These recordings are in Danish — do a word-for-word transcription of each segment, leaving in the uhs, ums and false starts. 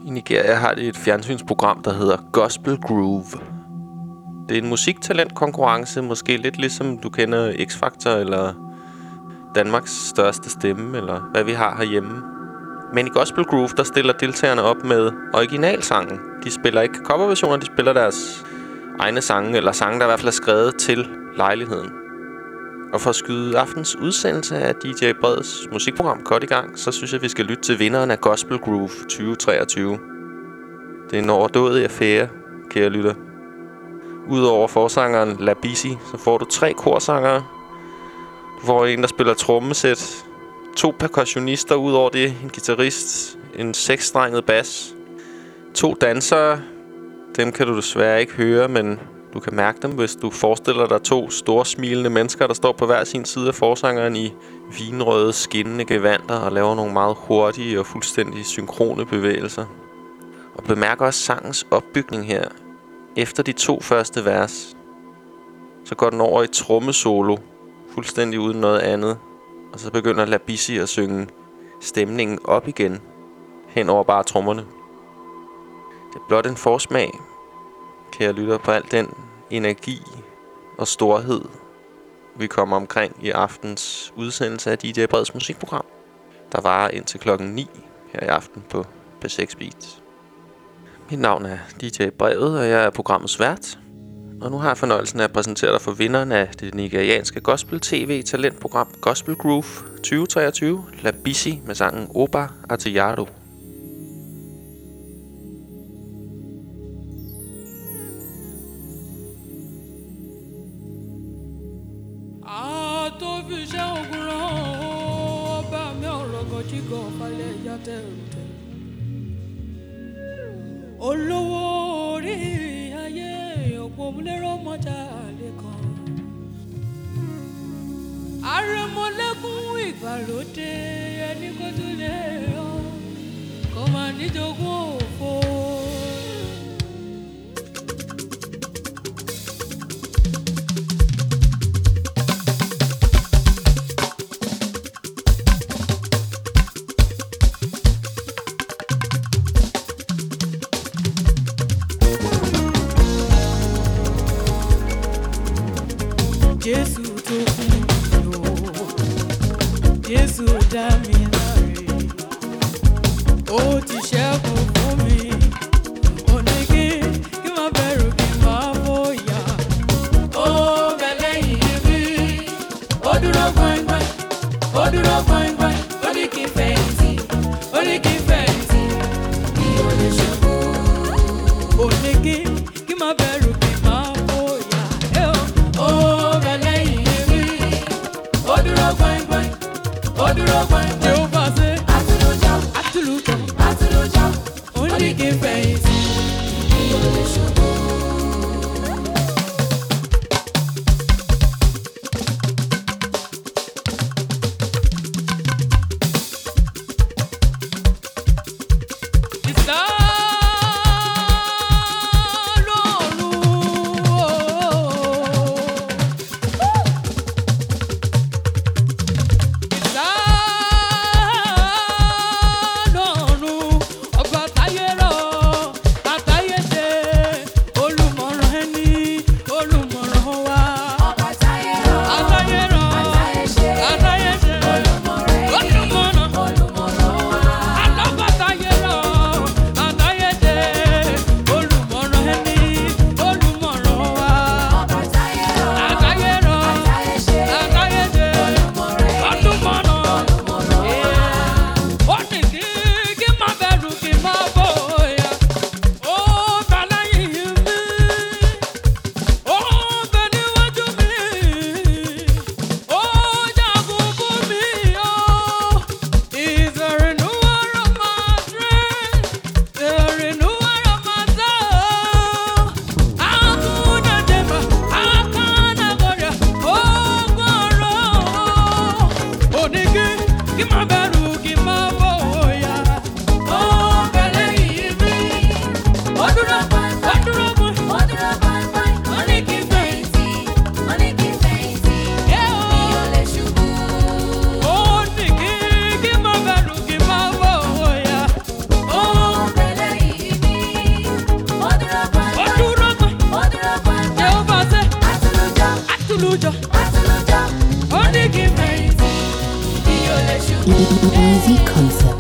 I Nigeria har de et fjernsynsprogram, der hedder Gospel Groove. Det er en musiktalentkonkurrence, måske lidt ligesom du kender X-Factor eller Danmarks største stemme, eller hvad vi har herhjemme. Men i Gospel Groove, der stiller deltagerne op med originalsangen. De spiller ikke coverversioner, de spiller deres egne sange, eller sange, der i hvert fald er skrevet til lejligheden. Og for at skyde aftens udsendelse af D J Breds musikprogram godt i gang, så synes jeg, vi skal lytte til vinderen af Gospel Groove tyve treogtyve. Det er en overdådig affære, kære lytter. Udover forsangeren Labisi, så får du tre korsangere. Du får en, der spiller trommesæt. To percussionister udover det. En guitarist. En seksstrenget bas. To dansere. Dem kan du desværre ikke høre, men du kan mærke dem, hvis du forestiller dig to store smilende mennesker, der står på hver sin side af forsangeren i vinrøde, skinnende gevanter og laver nogle meget hurtige og fuldstændig synkrone bevægelser. Og bemærk også sangens opbygning her. Efter de to første vers, så går den over i trommesolo, fuldstændig uden noget andet. Og så begynder Labisi at synge stemningen op igen, hen over bare trommerne. Det er blot en forsmag, kære lytter, på al den energi og storhed, vi kommer omkring i aftens udsendelse af D J Breds musikprogram, der varer indtil klokken ni her i aften på P seks Beats. Mit navn er D J Brevet, og jeg er programmets vært. Og nu har jeg fornøjelsen af at præsentere dig for vinderen af det nigerianske gospel-tv-talentprogram Gospel Groove tyve treogtyve, Labisi med sangen Oba Atiyaro. Olówó orí ayé òpómúlérò mọ́jà lẹ́kan. Àrẹ̀mọ́lẹ́kùn ìgbàlódé ẹni kó tún lè yọ kó máa níjogún òfò. Jésù tó kún mi o, Jésù dá mi láre, ó ti ṣẹ́gun fún mi, ó ní kí kí má bẹ̀rù kí má bóyá. Ó bẹ lẹ́yìn mi, ó dúró gbọ̀ngbọ̀n, ó dúró gbọ̀ngbọ̀n, ó ní kí n fẹ̀yìntì, ó ní kí n fẹ̀yìntì, kí ó lè ṣẹ́gun. Ó ní kí kí má bẹ̀rù kí má bóyá. Ó Oduro gwan Jehovah say Atuluja Atuluja Atuluja only give praise Ọba táyé rọ̀ Easy Concepts.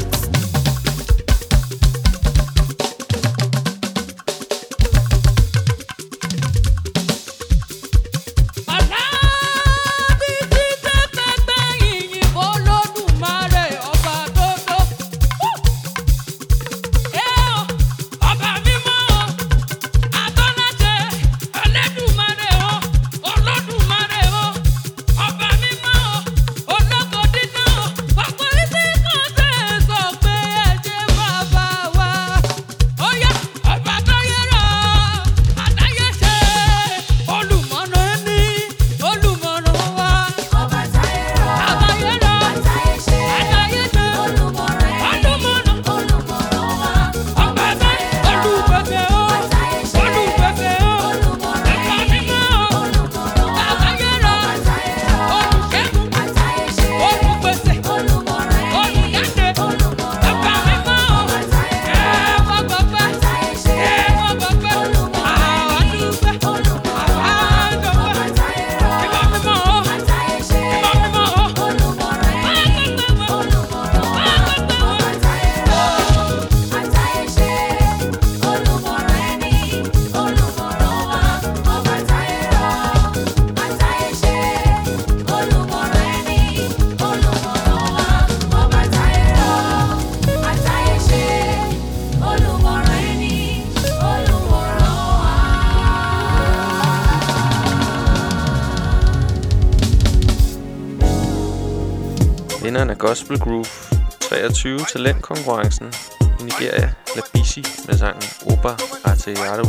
Vinderen af Gospel Groove treogtyve talentkonkurrencen i Nigeria, Labisi med sangen Oba Ateyado.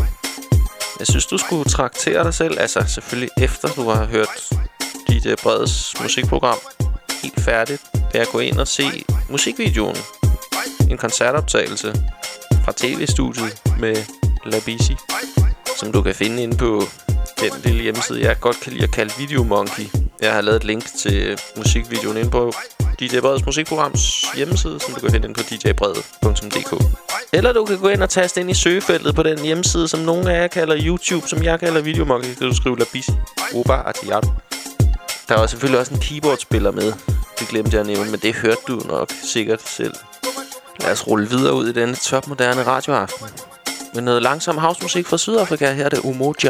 Jeg synes, du skulle traktere dig selv, altså selvfølgelig efter du har hørt D J Breds musikprogram helt færdigt, ved at gå ind og se musikvideoen. En koncertoptagelse fra tv-studiet med Labisi, som du kan finde inde på den lille hjemmeside, jeg godt kan lide at kalde Videomonkey. Jeg har lavet et link til musikvideoen inde på D J Breds musikprograms hjemmeside, som du kan finde inde på d j bred punktum d k. Eller du kan gå ind og taste ind i søgefeltet på den hjemmeside, som nogle af jer kalder YouTube, som jeg kalder Videomonkey. Så kan du skrive Labisi Oba Ateyado. Der er selvfølgelig også en keyboardspiller med. Det glemte jeg at nævne, men det hørte du nok sikkert selv. Lad os rulle videre ud i denne topmoderne radioaften med noget langsom housemusik fra Sydafrika. Her er det Umoja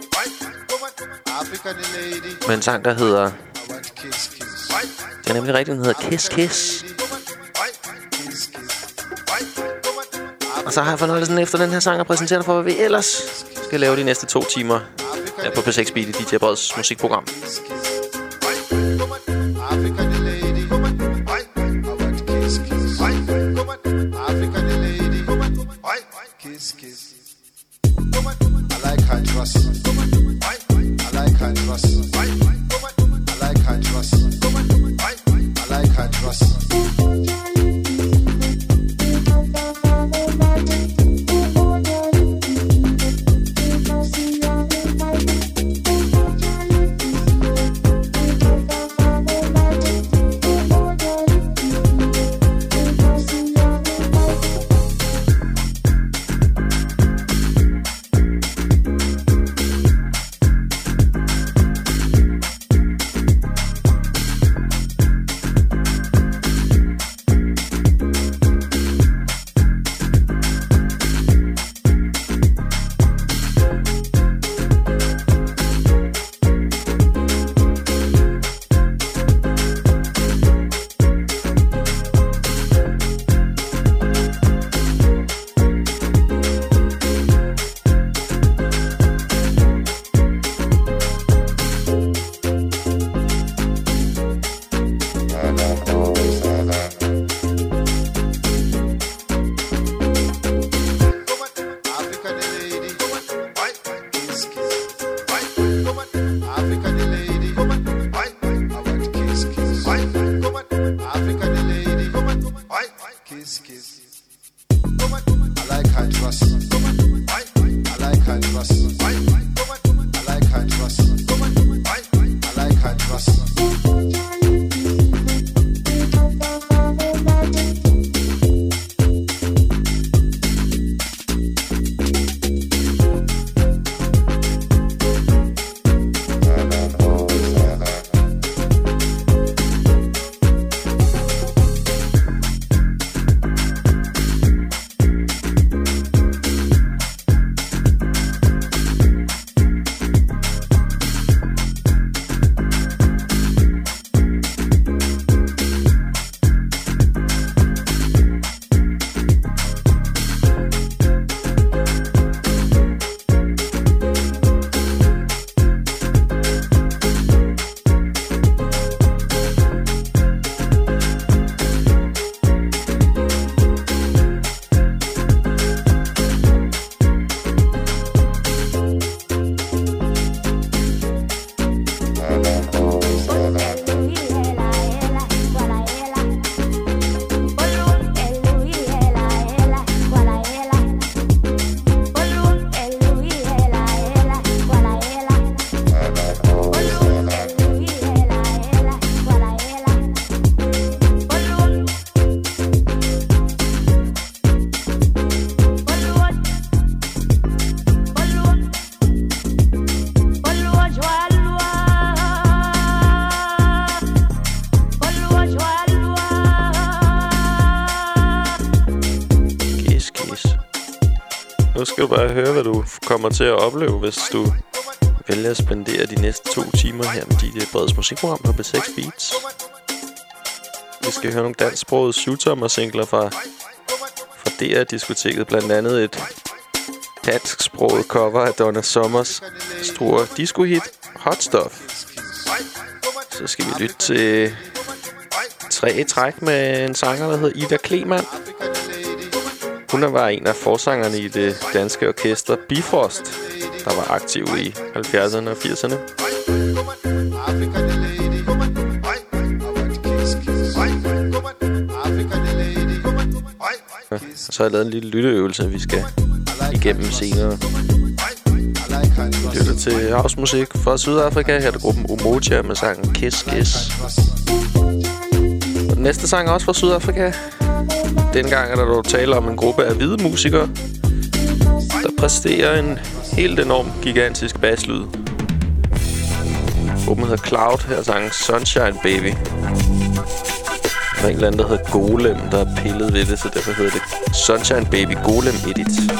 med en sang, der hedder... Det er nemlig rigtigt, den hedder Kiss Kiss. Og så har jeg fornøjelsen efter den her sang at præsentere dig for, hvad vi ellers skal lave de næste to timer her på P seks Beat i D J Breds musikprogram. Nu skal du bare høre, hvad du kommer til at opleve, hvis du vælger at spendere de næste to timer her med dit Breds musikprogram på B seks Beats. Vi skal høre nogle dansksprogede syvtommer-singler fra, fra D R-diskoteket. Blandt andet et dansksproget cover af Donna Summers store disco-hit Hot Stuff. Så skal vi lytte til tre træk med en sanger, der hedder Ida Kleemann. Hun var en af forsangerne i det danske orkester Bifrost, der var aktiv i halvfjerdserne og firserne. Ja, så har jeg lavet en lille lytteøvelse, vi skal igennem senere. Vi lytter til housemusik fra Sydafrika. Her er det gruppen Umoja med sangen Kiss Kiss. Og den næste sang er også fra Sydafrika. Dengang er der dog tale om en gruppe af hvide musikere, der præsterer en helt enorm gigantisk basslyd. Gruppen hedder Cloud. Her er sangen Sunshine Baby. Der er en eller anden, der hedder Golem, der er pillet ved det, så derfor hedder det Sunshine Baby Golem Edit.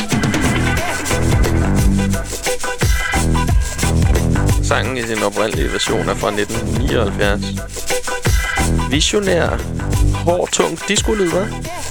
Sangen i sin oprindelige version er fra nitten nioghalvfjerds. Visionær, hård, tung disco-lyd,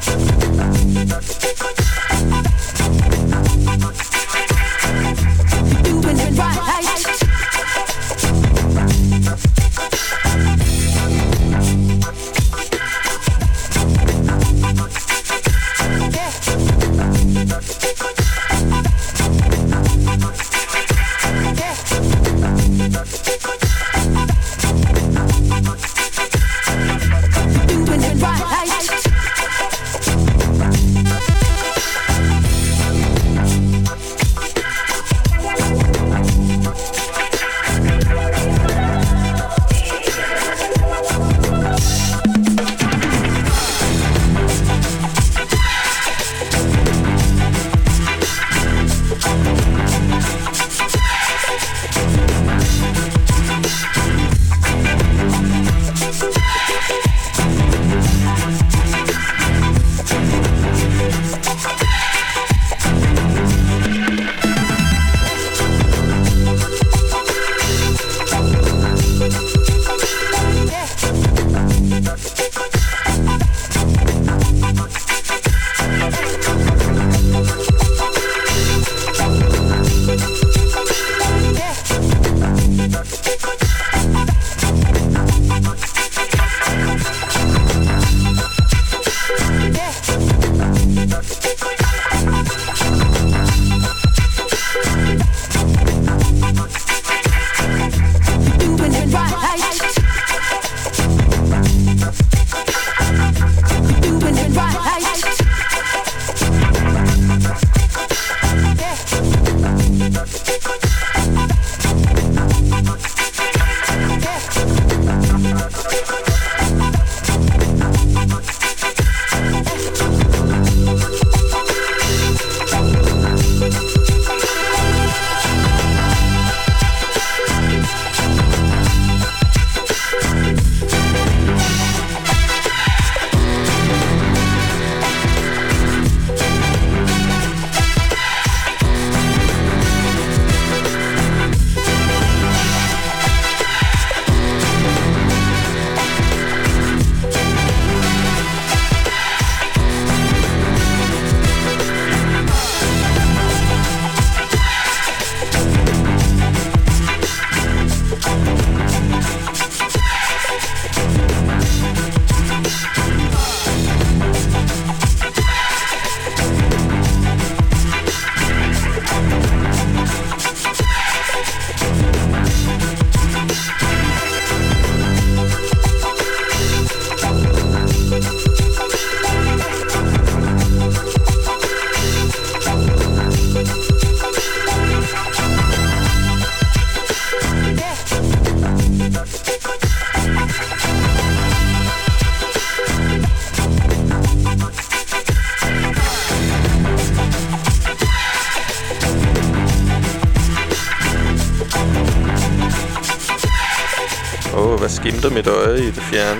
hvad skimter mit øje i det fjerne.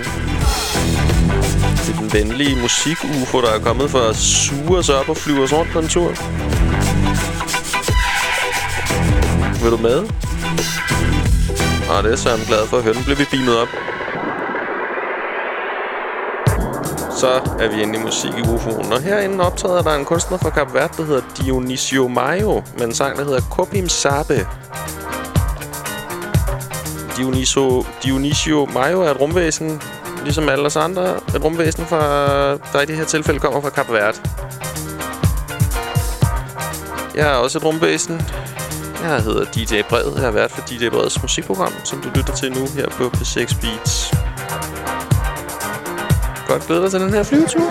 Det er den venlige musik-ufo, der er kommet for at suge os op og flyve os rundt på en tur. Vil du med? Og det er så jeg glad for at høre. Nu bliver vi beamet op. Så er vi inde i musik i U F O'en. Og herinde optræder der en kunstner fra Kap Verde, der hedder Dionisio Maio, med en sang, der hedder Kopim Sabe. Dionisio, Dionisio Maio er et rumvæsen, ligesom alle os andre. Et rumvæsen, fra, der i det her tilfælde kommer fra Kap Verde. Jeg er også et rumvæsen. Jeg hedder D J Bred. Jeg har været for D J Breds musikprogram, som du lytter til nu her på P seks Beats. Godt glæder dig til den her flyvetur.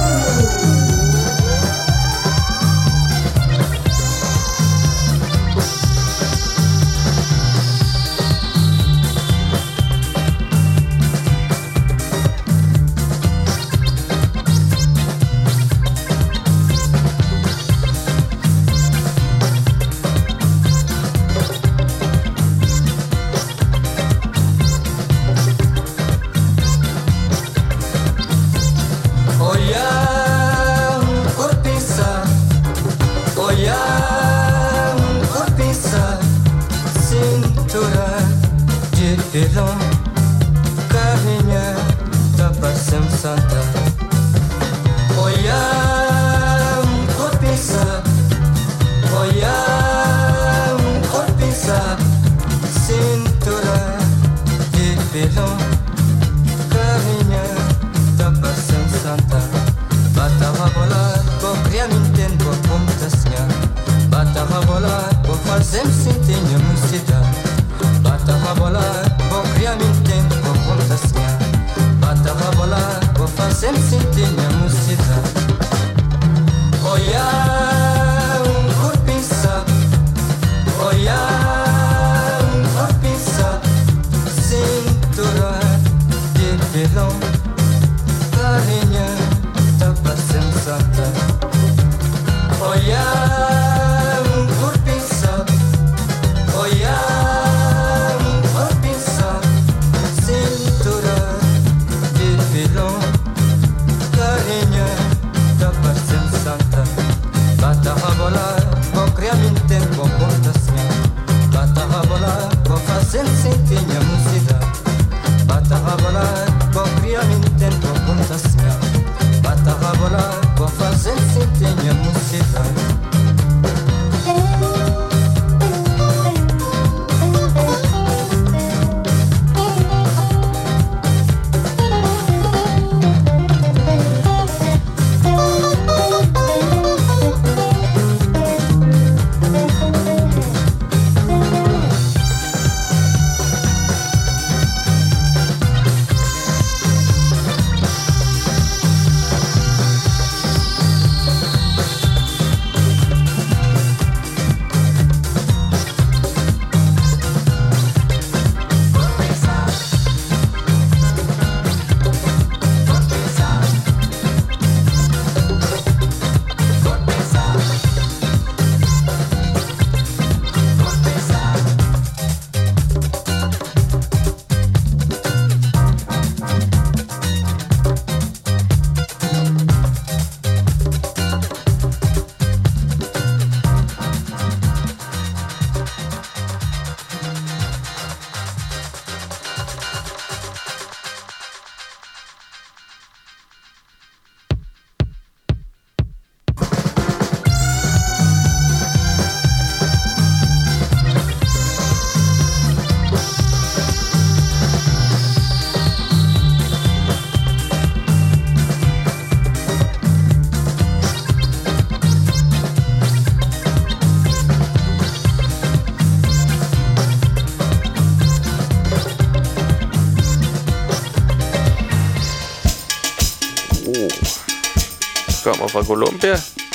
Kommer fra Colombia.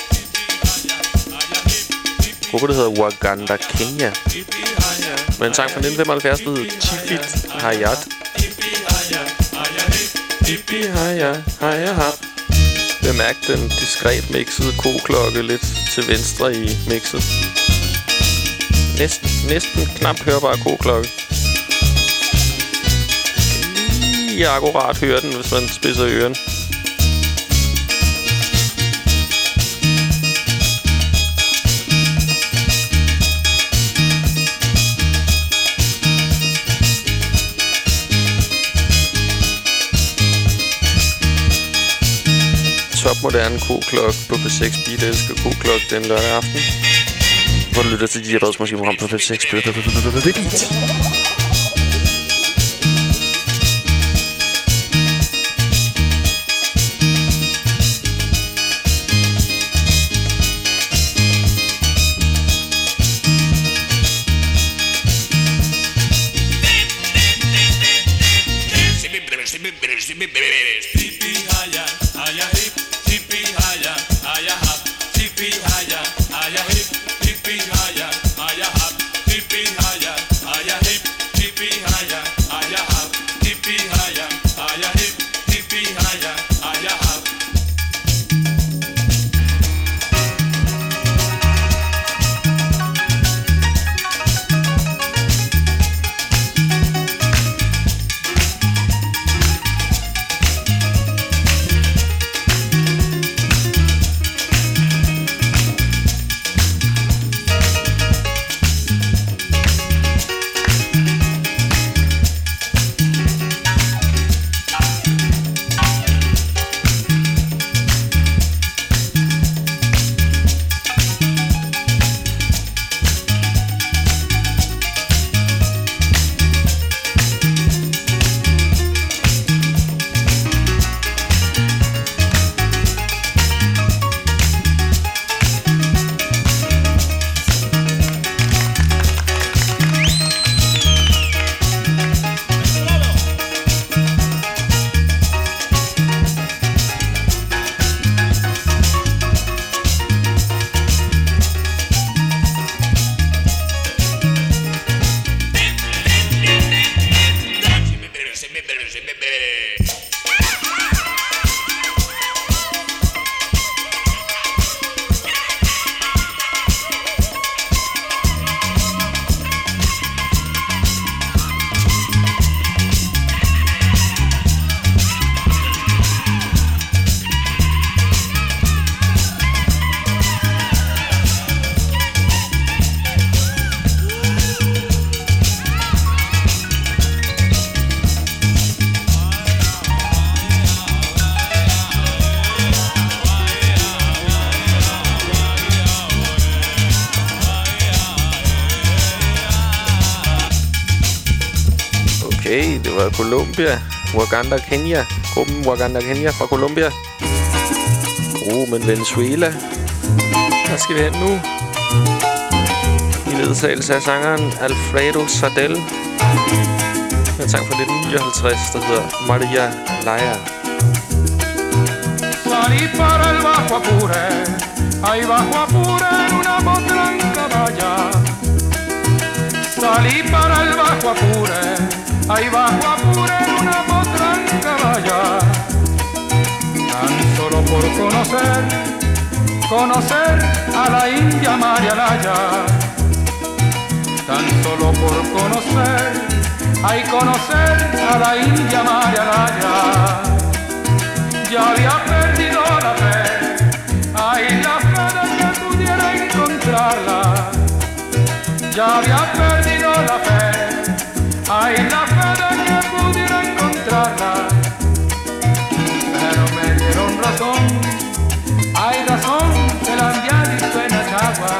Gruppe, der hedder Waganda Kenya. Med en sang fra nitten femoghalvfjerds, der hedder Tifit Hayat. Tipi Haya Haya Hap. Bemærk den diskret mixede koklokke lidt til venstre i mixet. Næsten, næsten knap hørbar koklokke. Lige akkurat hører den, hvis man spidser øren. moderne K-Klok på P seks. Beat elsker K-Klok den lørdag aften. Hvor du lytter til D J Breds musikprogram på P seks. Beat. Okay, det var Colombia. Wakanda, Kenya. Gruppen Wakanda, Kenya fra Colombia. Oh, men Venezuela. Der skal vi hen nu. I ledsagelse af sangeren Alfredo Sardel. En sang fra nitten nioghalvtreds, der hedder Maria Laia. Salí para el Bajo Apure, ahí bajo Apure en una potranca valla. Salí para el Bajo Apure, ahí bajo Apure en una potranca valla. Tan solo por conocer, conocer a la India Maria Laia. Tan solo por conocer, ay conocer a la India Maria Laia. Ya había perdido la fe, ay la fe de que pudiera encontrarla. Ya había perdido la fe, ay la fe de que pudiera encontrarla. Pero me dieron razón, hay razón que la había visto en Achagua.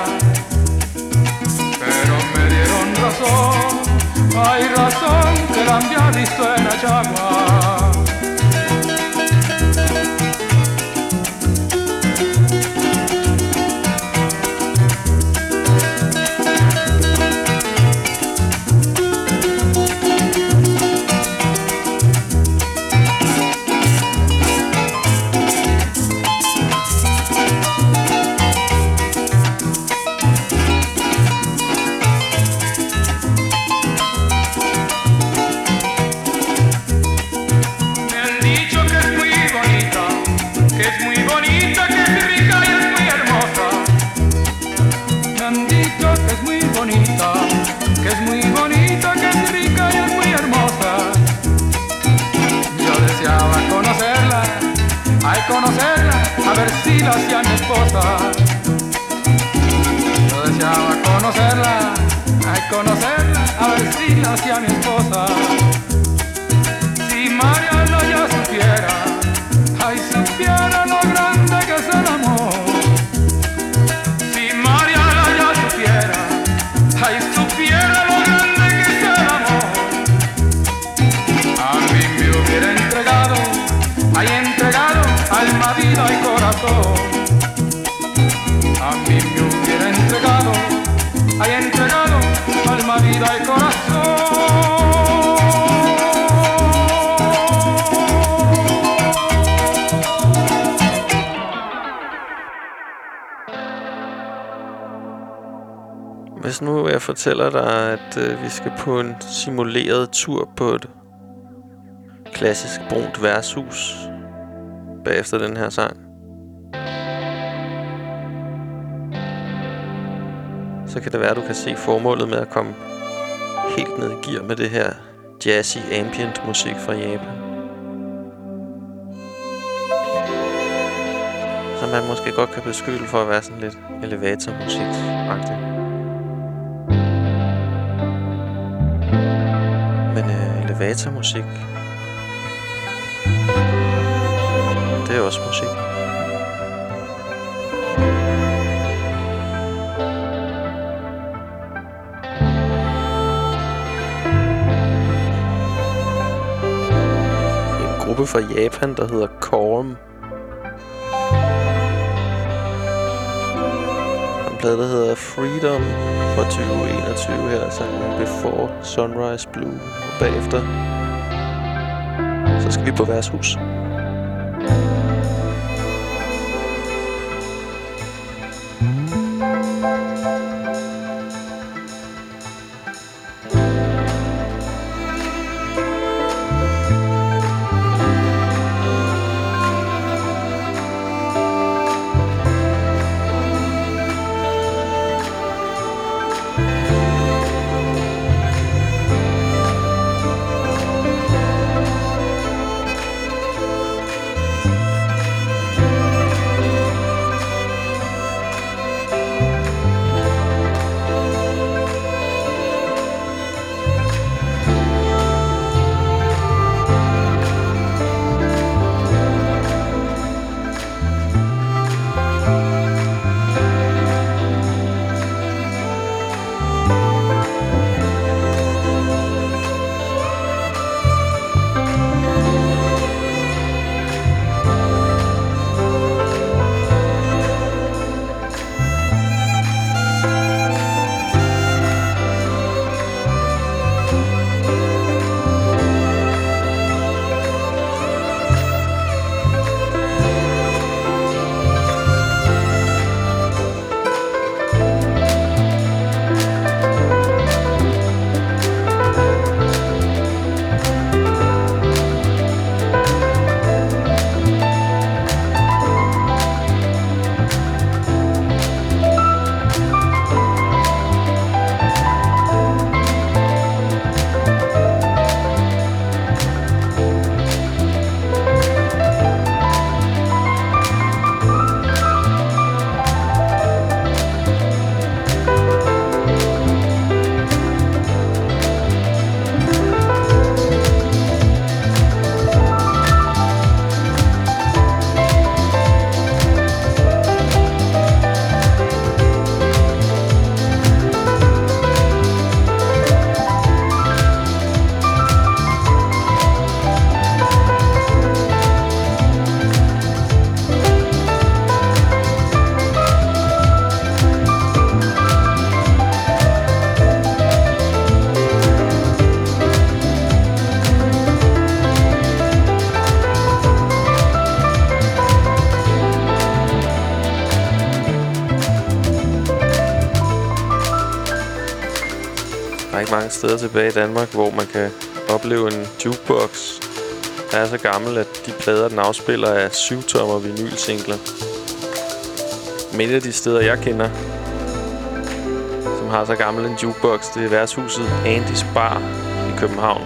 Pero me dieron razón, hay razón que la había visto en Achagua. Que es muy bonita, que es rica y es muy hermosa. Yo deseaba conocerla, ay conocerla, a ver si la hacía mi esposa. Yo deseaba conocerla, ay conocerla, a ver si la hacía mi esposa. Si Mariana ya supiera, ay supiera lo grande Hvis nu jeg fortæller dig, at øh, vi skal på en simuleret tur på et klassisk brunt værtshus bagefter den her sang, så kan det være, at du kan se formålet med at komme helt ned i gear med det her jazzy ambient musik fra Japan. Som man måske godt kan beskylde for at være sådan lidt elevatormusik-agtig. Men øh, elevatormusik, det er også musik. En gruppe fra Japan, der hedder Korm. En plade, der hedder Freedom fra tyve enogtyve her, sangen Before Sunrise Blue. Og bagefter, så skal vi på værtshus. Mange steder tilbage i Danmark, hvor man kan opleve en jukebox, der er så gammel, at de plader, den afspiller, er syv-tommer vinylsingler. Men et af de steder, jeg kender, som har så gammel en jukebox, det er værtshuset Andys Bar i København.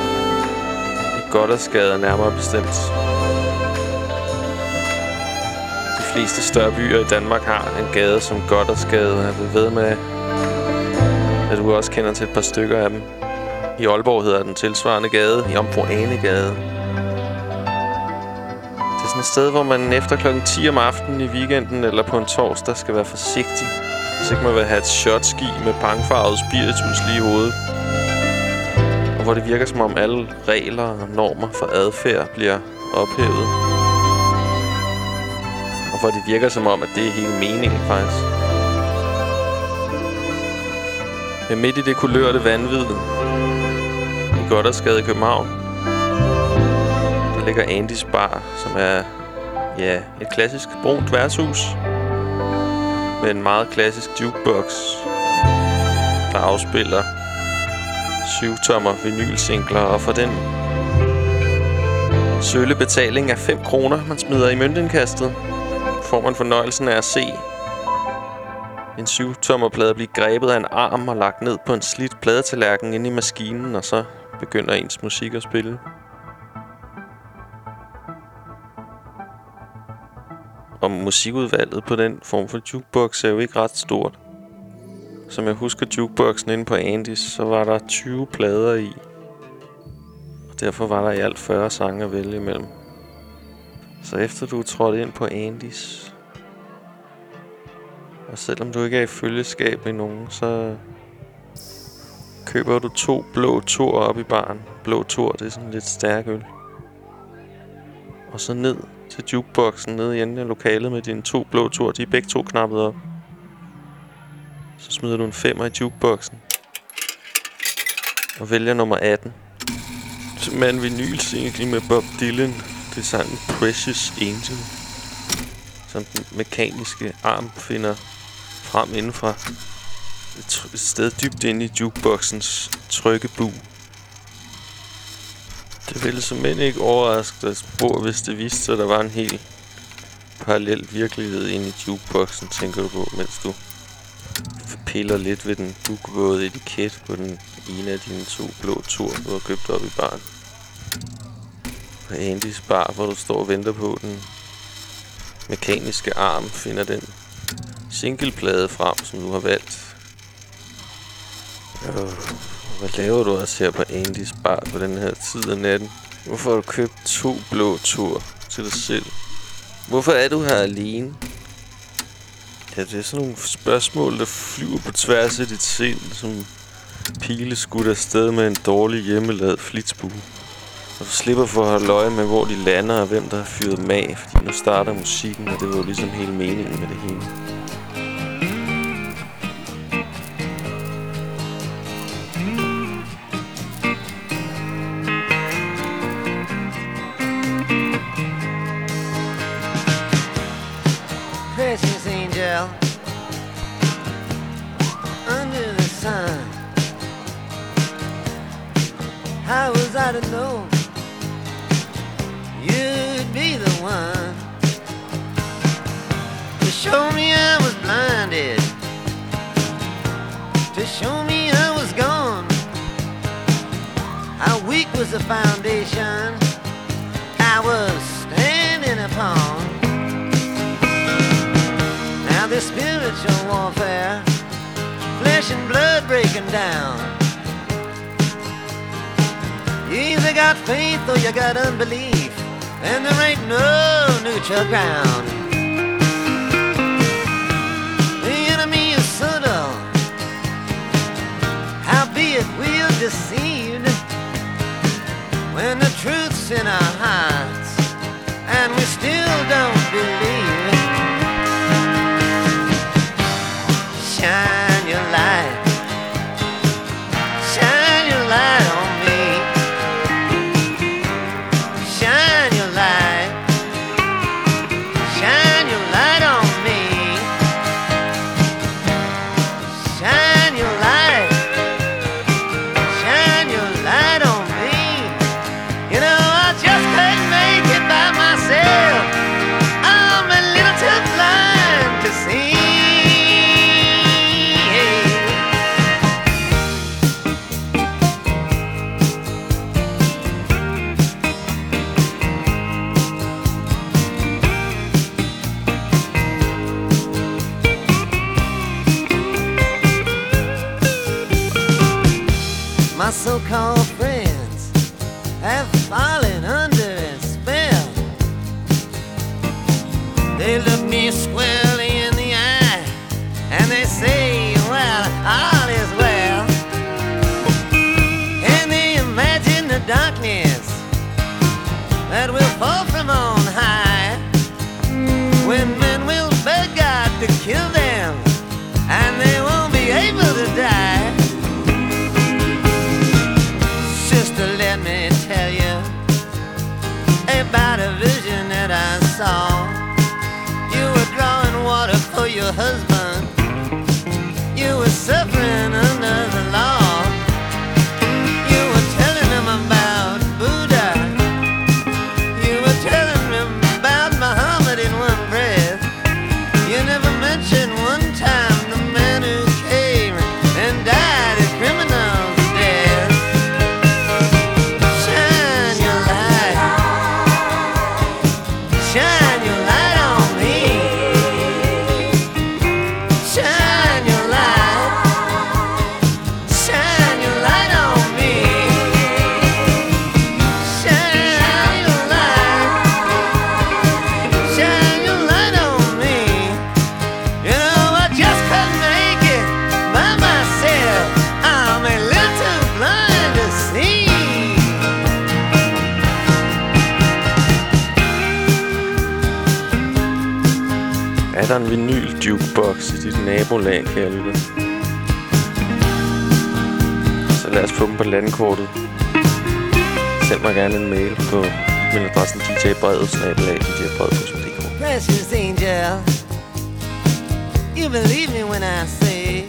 I Gothersgade nærmere bestemt. De fleste større byer i Danmark har en gade som Gothersgade. Jeg vil ved med, at du også kender til et par stykker af dem. I Aalborg hedder den tilsvarende gade, i Omfru Anegade. Det er sådan et sted, hvor man efter klokken ti om aftenen i weekenden eller på en torsdag skal være forsigtig. Så ikke man vil have et shotski med pangfarvet spiritus lige i hovedet. Og hvor det virker som om alle regler og normer for adfærd bliver ophævet. Og hvor det virker som om, at det er hele meningen faktisk. Men midt i det kulørte vanvid i Gothersgade i København, der ligger Andys Bar, som er ja, et klassisk brunt værtshus med en meget klassisk jukebox. der afspiller syv-tommer vinylsingler, og for den sølle betaling af fem kroner, man smider i møntindkastet, får man fornøjelsen af at se en syv-tommerplade blive grebet af en arm og lagt ned på en slidt pladetallerken inde i maskinen, og så begynder ens musik at spille. Og musikudvalget på den form for jukebox er jo ikke ret stort. Som jeg husker jukeboxen inde på Andys, så var der tyve plader i. Og derfor var der i alt fyrre sange at vælge imellem. Så efter du er trådt ind på Andys, og selvom du ikke er i følgeskab med nogen, så køber du to blå Thor op i baren. Blå Thor, det er sådan lidt stærk øl. Og så ned til jukeboxen, ned i enden af lokalet med dine to blå Thor. De er begge to knappet op. Så smider du en femmer i jukeboxen og vælger nummer atten. Med en vinylsingle med Bob Dylan. Det er sangen Precious Angel, som den mekaniske arm finder frem indenfra et, et sted dybt inde i jukeboxens trykkebu. Det ville simpelthen ikke overraske dig spor, hvis det viste sig, at der var en helt parallel virkelighed inde i jukeboxen, tænker du på, mens du piller lidt ved den dugvåde etiket på den ene af dine to blå Thor, du har købt op i baren. På Andys bar, hvor du står og venter på den mekaniske arm, finder den singleplade frem, som du har valgt. Øh, hvad laver du også her på Andys bar på den her tid af natten? Hvorfor har du købt to blå Thor til dig selv? Hvorfor er du her alene? Ja, det er sådan nogle spørgsmål, der flyver på tværs af dit sind, som pileskudt afsted med en dårlig hjemmelavet flitsbue. Og du slipper for at holde øje med, hvor de lander og hvem der har fyret dem af, fordi nu starter musikken, og det var jo ligesom hele meningen med det hele. Precious angel, under the sun, how was I to know you'd be the one to show me I was blinded, to show me I was gone? How weak was the foundation I was standing upon? Now this spiritual warfare, flesh and blood breaking down. You either got faith or you got unbelief, and there ain't no neutral ground. The enemy is subtle, howbeit we're deceived, when the truth's in our hearts and we still don't believe. Shine your light, shine your light on me. Shine your light, shine your light on me. Shine your light, shine your light on me. You know I just couldn't make it by myself. I'm a little too blind to see. My so-called friends have fallen under its spell. They look me squarely in the eye and they say, well, all is well. And they imagine the darkness that will fall from on high, when men will beg God to kill them and they won't be able to die. Sister, let me tell you about a vision that I saw. You were drawing water for your husband. You were suffering under der en vinyl-jukebox i dit nabolag, kære lytter. Så lad os få dem på landkortet. Send mig gerne en mail på mailadressen d j brevet snabel-a d j brevet punktum d k. Precious angel, you believe me when I say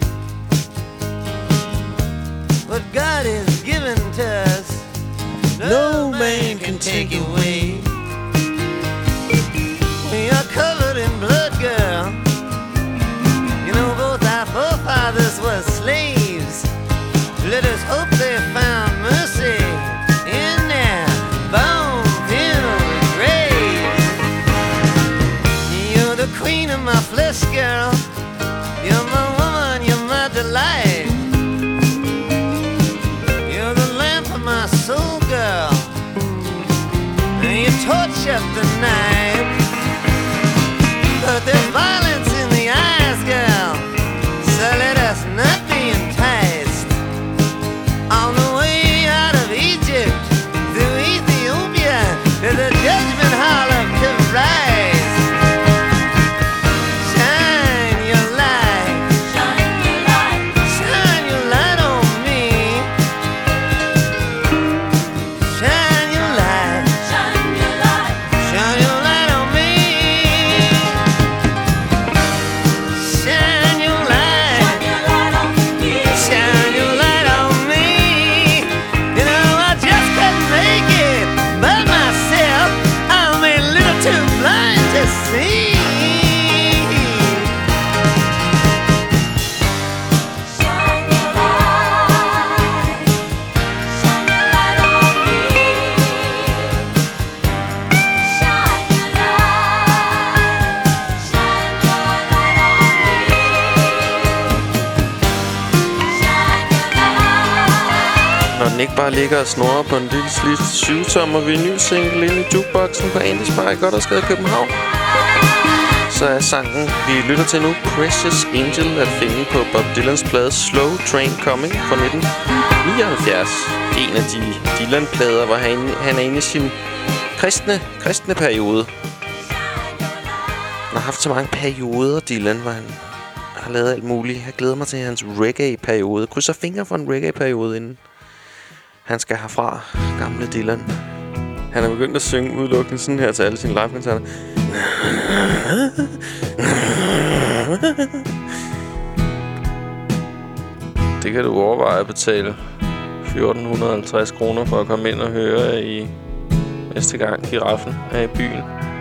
what God has given to us, no man can take away. We are covered in blood, girl. You know both our forefathers were slaves. Let us hope they found mercy in their bone-filled graves. You're the queen of my flesh, girl. You're my woman, you're my delight. You're the lamp of my soul, girl. And you torch up the night. But there's violence in the eyes, girl. So let us not be enticed. On the way out of Egypt, through Ethiopia, to the judgment hall of to rise. Shine your light. Shine your light. Shine your light on me. Shine your light. Shine your light. Shine your light on me. Shine your light. Shine your light on me. You know, I just couldn't make it by myself. I'm a little too blind to see. Shine your light. Shine your light on me. Shine your light. Shine your light on me. Shine your light. Når den ikke bare ligger og snorer på en lille slidt syv-tommer vinyl-single inde i jukeboxen på Andys Bar i Gothersgade, København, så er sangen, vi lytter til nu, Precious Angel, at finde på Bob Dylans plade Slow Train Coming fra nitten nioghalvfjerds. En af de Dylan-plader, hvor han, han er inde i sin kristne, kristne periode. Han har haft så mange perioder, Dylan, hvor han har lavet alt muligt. Jeg glæder mig til hans reggae-periode. Krydser fingre for en reggae-periode inden han skal herfra, gamle Dylan. Han er begyndt at synge udelukkende sådan her til alle sine live-koncerter. Det kan du overveje at betale fjorten halvtreds kroner for at komme ind og høre i næste gang Giraffen er i byen.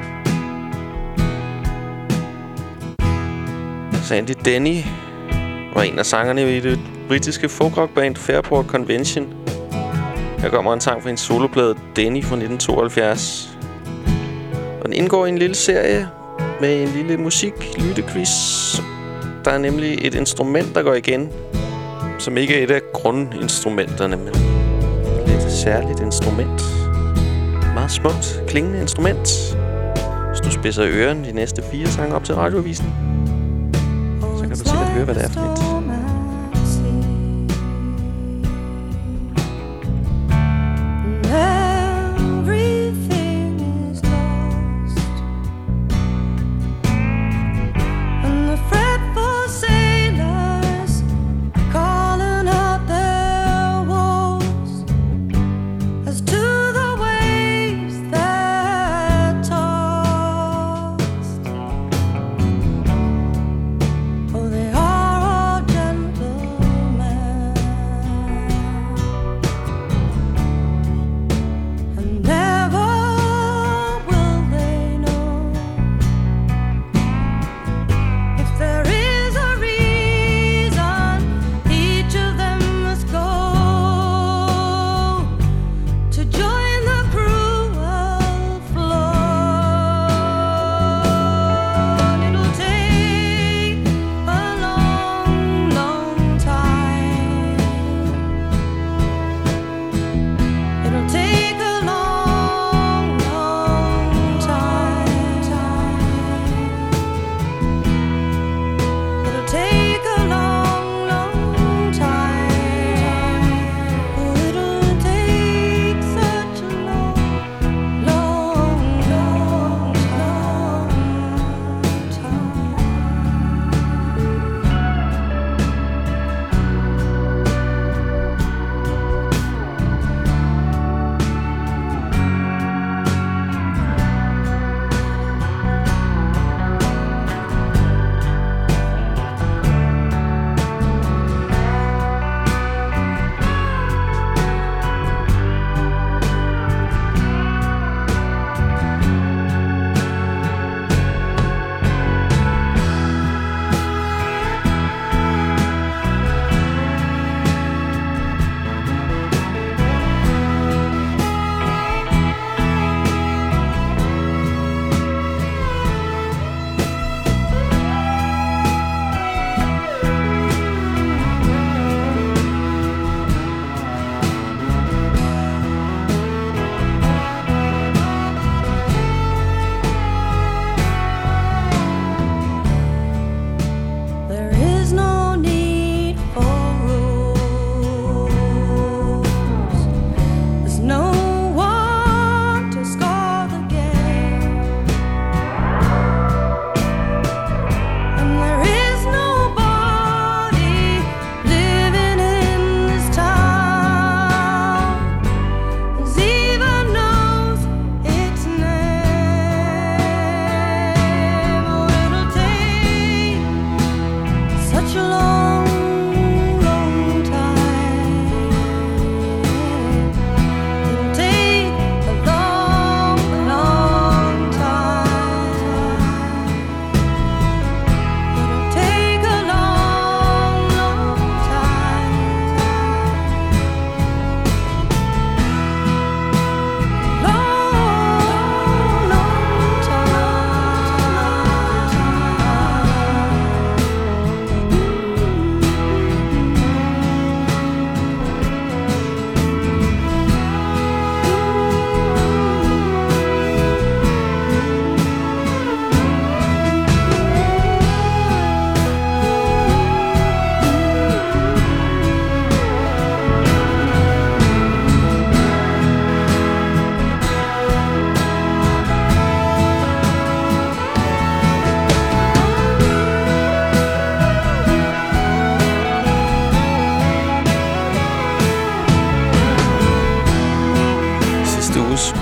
Sandy Denny var en af sangerne i det britiske folkrockband Fairport Convention. Her kommer en sang fra en soloplade, Denny fra nitten tooghalvfjerds. Og den indgår i en lille serie med en lille musik-lyttequiz. Der er nemlig et instrument, der går igen, som ikke er et af grundinstrumenterne, men et særligt instrument. Meget smukt, klingende instrument. Hvis du spidser ørerne de næste fire sange op til radioavisen, så kan du sikkert høre, hvad det er for lidt. Oh, they are all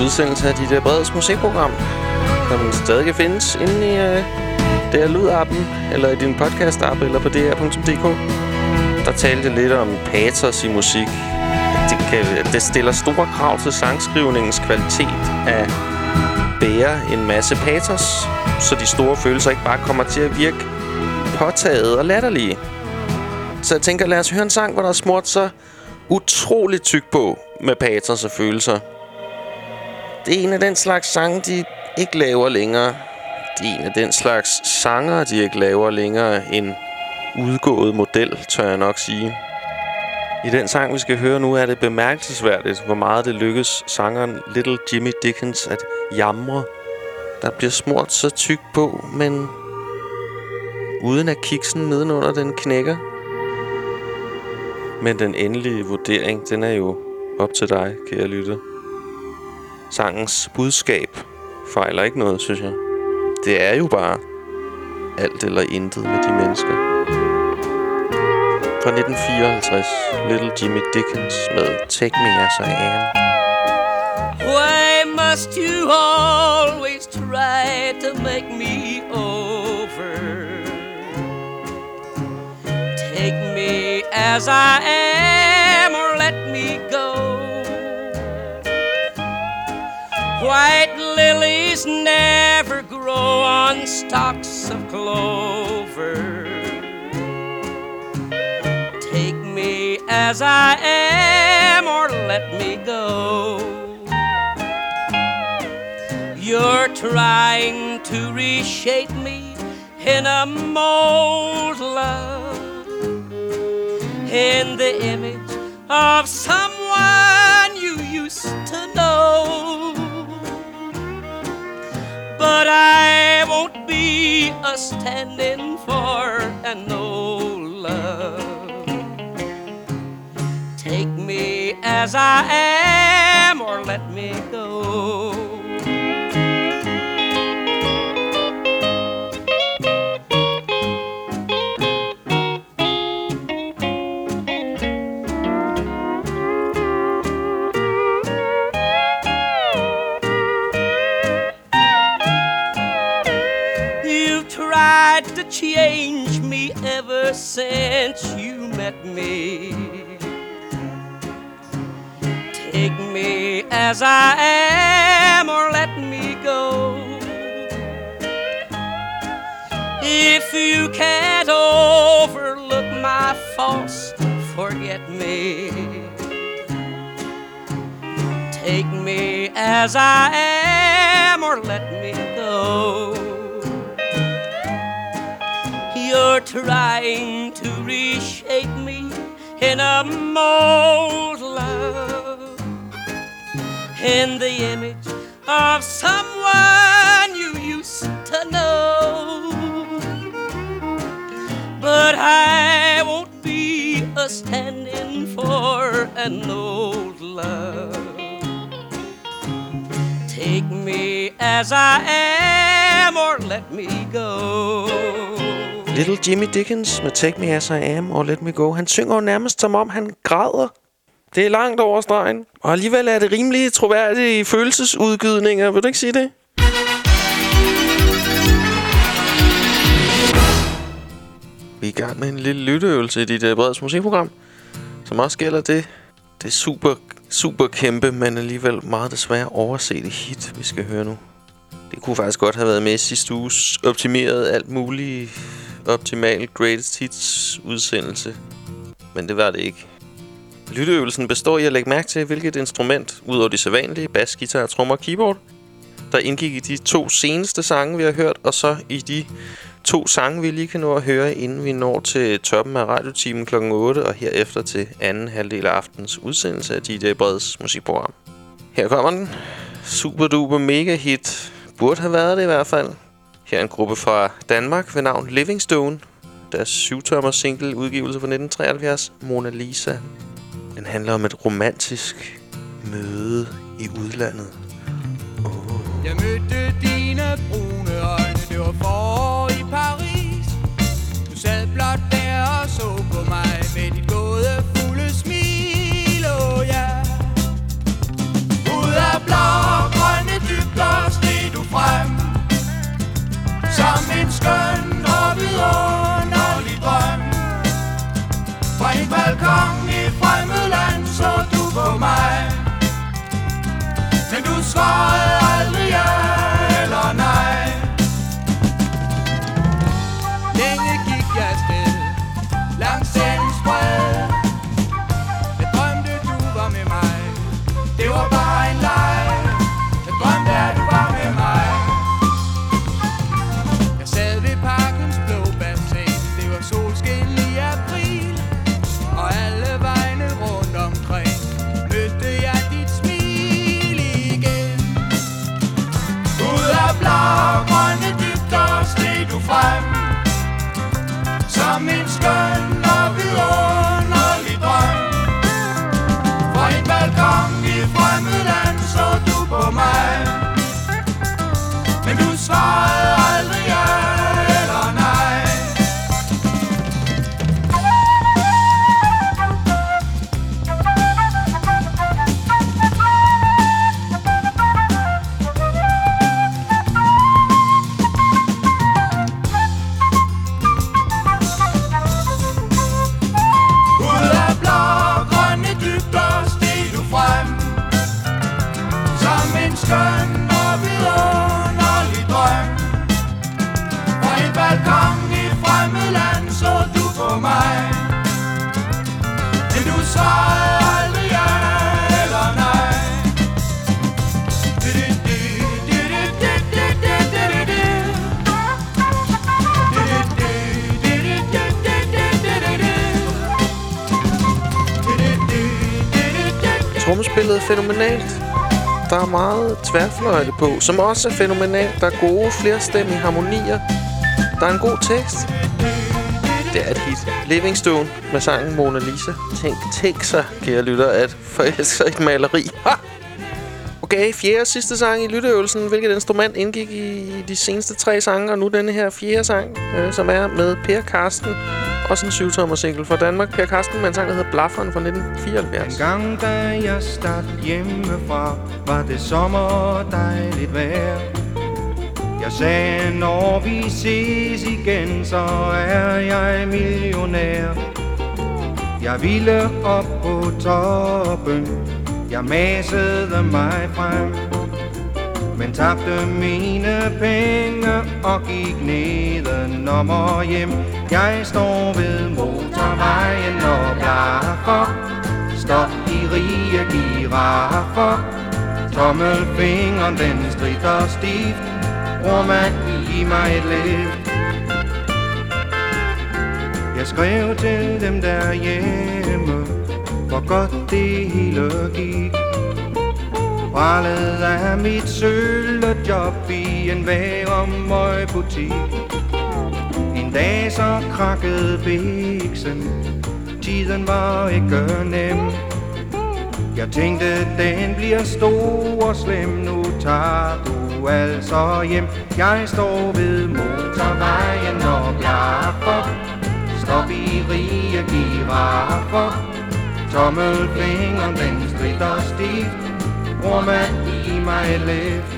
udsendelse af dit Breds musikprogram, som stadig kan findes inde i uh, D R Lyd-appen, eller i din podcast-app, eller på d r punktum d k. Der talte lidt om patos i musik. Det, kan, det stiller store krav til sangskrivningens kvalitet at bære en masse patos, så de store følelser ikke bare kommer til at virke påtaget og latterlige. Så jeg tænker, lad os høre en sang, hvor der er smurt så utroligt tyk på med patos og følelser. Det er en af den slags sange, de ikke laver længere. Det er en af den slags sanger, de ikke laver længere. En udgået model, tør jeg nok sige. I den sang, vi skal høre nu, er det bemærkelsesværdigt, hvor meget det lykkes sangeren Little Jimmy Dickens at jamre. Der bliver smurt så tyk på, men uden at kiksen nedenunder den knækker. Men den endelige vurdering, den er jo op til dig, kære lytter. Sangens budskab fejler ikke noget, synes jeg. Det er jo bare alt eller intet med de mennesker. Fra nitten fireoghalvtreds, Little Jimmy Dickens med Take Me As I Am. Why must you always try to make me over? Take me as I am or let me go. White lilies never grow on stalks of clover. Take me as I am or let me go. You're trying to reshape me in a mold, love, in the image of someone you used to know. But I won't be a stand-in for an old love. Take me as I am or let me go. To change me ever since you met me. Take me as I am or let me go. If you can't overlook my faults, forget me. Take me as I am or let me go. You're trying to reshape me in a mold, love, in the image of someone you used to know. But I won't be a stand-in for an old love. Take me as I am or let me go. Little Jimmy Dickens med Take Me As I Am or Let Me Go. Han synger jo nærmest som om han græder. Det er langt over stregen. Og alligevel er det rimelig troværdige følelsesudgydninger. Vil du ikke sige det? Vi er i gang med en lille lytteøvelse i dit uh, Breds musikprogram, som også gælder det. Det er super, super kæmpe, men alligevel meget desværre overset hit, vi skal høre nu. Det kunne faktisk godt have været med i sidste uges optimeret alt muligt optimal greatest hits udsendelse, men det var det ikke. Lytteøvelsen består i at lægge mærke til, hvilket instrument, udover de sædvanlige bas, guitar, trommer og keyboard, der indgik i de to seneste sange, vi har hørt, og så i de to sange, vi lige kan nå at høre, inden vi når til toppen af radiotimen klokken otte, og herefter til anden halvdel af aftens udsendelse af D J Breds musikprogram. Her kommer den. Super duper mega hit. Burde have været det i hvert fald. Her er en gruppe fra Danmark ved navn Living Stone. Deres syvtommer single udgivelse fra nitten treoghalvfjerds, Mona Lisa. Den handler om et romantisk møde i udlandet. Oh. Jeg mødte dine brune øjne, det var forår i Paris. Du sad blot der og så på mig med dit gådefulde smil, oh ja. Ud af blå en balkon i fremmed land så du på mig. Men du svarede aldrig ja eller nej. Længe gik jeg afsted langs sælens bred. Jeg drømte du var med mig. Det var bare en leg. Jeg drømte at du var med mig. Jeg sad ved parkens blå bassin. Det var solskin i april. Og alle vegne rundt omkring mødte jeg dit smil igen. Ud af blå og grønne dybder steg du frem. Som en skøn og vidunderlig drøm. Fra en balkon i fremmed land så du på mig. Men du svarede aldrig ja eller nej. Ud af blå og grønne dybder steg du frem. Som en skøn og vidunderlig drøm. Fra en balkon i fremmed land så du på mig. Men du svarede aldrig ja eller nej. Trommespillet er fænomenalt. Der er meget tværfløjte på, som også er fænomenalt. Der er gode flerstemmige harmonier. Der er en god tekst. Det er et hit. Livingstone med sangen Mona Lisa. Tænk, tænk sig, kære lytter, at forelske sig i et maleri. Ha! Okay, fjerde og sidste sang i lytteøvelsen. Hvilket instrument indgik i de seneste tre sange? Og nu denne her fjerde sang, øh, som er med Per Karsten. Også en syvtommer single fra Danmark. Per Karsten med en sang, der hedder Blafferen fra nitten fireoghalvfjerds. En gang da jeg startede hjemmefra, var det sommer og dejligt vejr. Jeg sagde, når vi ses igen, så er jeg millionær. Jeg ville op på toppen, jeg masede mig frem, men tabte mine penge og gik nedenom og hjem. Jeg står ved motorvejen og blaffer. Stop i rige giraffer. Tommelfingeren den stritter stift. Bror mand, giv mig et lift. Jeg skrev til dem derhjemme, hvor godt det hele gik. Pralede af mit sølvjob i en væremøgbutik. En dag så krakkede biksen, tiden var ikke nem. Jeg tænkte, den bliver stor og slem, nu tager du altså hjem. Jeg står ved motorvejen og blaffer. Stop i rige giraffer. Tommelfingeren den stritter stift. Bror mand, giv mig et lift.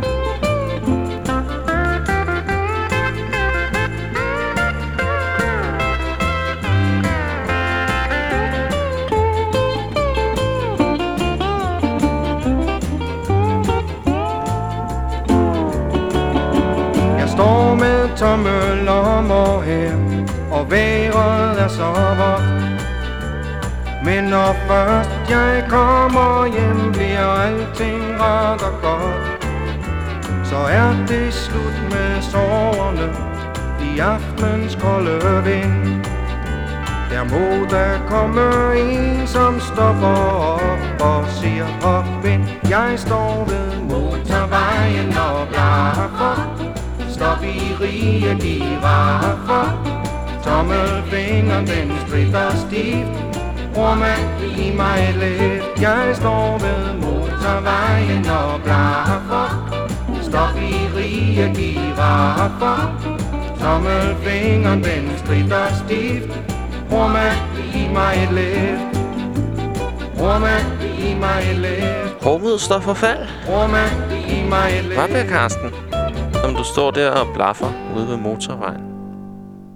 Jeg står med tomme lommer her, og vejret er så vådt. Men når først jeg kommer hjem, bliver alting ret og godt. Så er det slut med sorgerne i aftenens kolde vind. Der må der komme en, som stopper op og siger op vind. Jeg står ved motorvejen og blaffer. Stop i rige giraffer. Tommelfingeren den stritter stift. Bror mand, giv mig et lift. Jeg står ved motorvejen og blaffer. Stop i rige giraffer. Tommelfingeren den stritter stift. Bror mand, giv mig et lift. Bror mand, giv mig et lift. Rummet står for fald. Bror mand, giv mig et lift. Hvad, Per Karsten? Om du står der og blaffer ude ved motorvejen.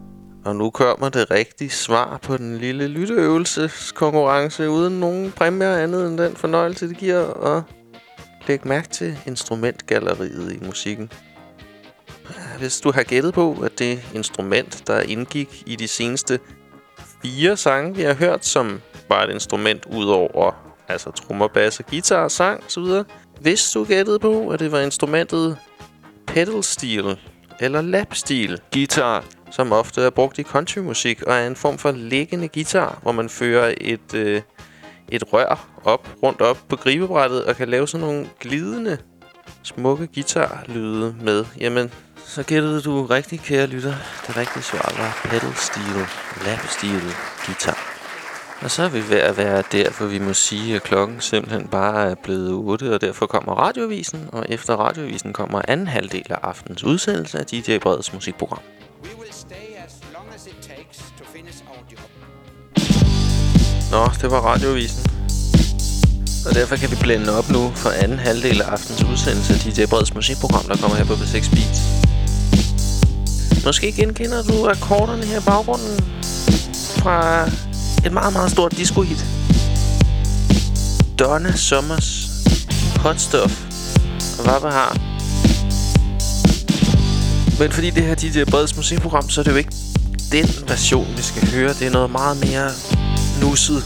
Og nu kommer det rigtige svar på den lille lytteøvelseskonkurrence uden nogen præmier andet end den fornøjelse, det giver at lægge mærke til instrumentgalleriet i musikken. Hvis du har gættet på, at det instrument, der indgik i de seneste fire sange, vi har hørt, som var et instrument ud over altså trommer, bass og guitar, sang osv. Hvis du gættede på, at det var instrumentet pedal steel eller lap steel guitar, som ofte er brugt i countrymusik og er en form for liggende guitar, hvor man fører et, øh, et rør op, rundt op på gribebrættet og kan lave sådan nogle glidende, smukke guitarlyde med. Jamen, så gættede du rigtig, kære lytter. Det rigtige svar var pedal steel, lap steel guitar. Og så er vi ved at være der, for vi må sige, at klokken simpelthen bare er blevet otte, og derfor kommer radioavisen, og efter radioavisen kommer anden halvdel af aftens udsendelse af D J Breds musikprogram. Nå, det var radioavisen. Og derfor kan vi blende op nu for anden halvdel af aftens udsendelse af D J Breds musikprogram, der kommer her på B seks Beats. Måske genkender du akkorderne her i baggrunden fra et meget, meget stort disco-hit. Donna Summers Hot Stuff. Og hvad vi har. Men fordi det her D J Breds musikprogram, så er det jo ikke den version, vi skal høre. Det er noget meget mere nusset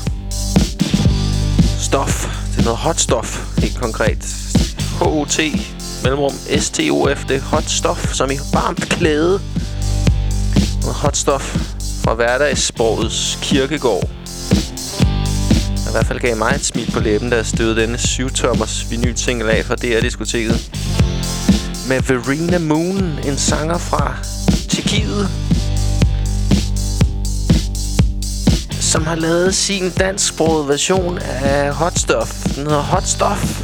stof. Det er noget hot stuff, helt konkret. H O T, mellemrum S T O F, det er hot stuff, som i varmt klæde. Noget hot stuff fra hverdagssprogets kirkegård. I hvert fald gav mig et smil på læben, da jeg støvede denne syv-tommers vinylsingle af fra D R-diskoteket. Med Verena Moon, en sanger fra Tjekkiet, som har lavet sin dansksprogede version af Hot Stuff. Den hedder Hot Stuff.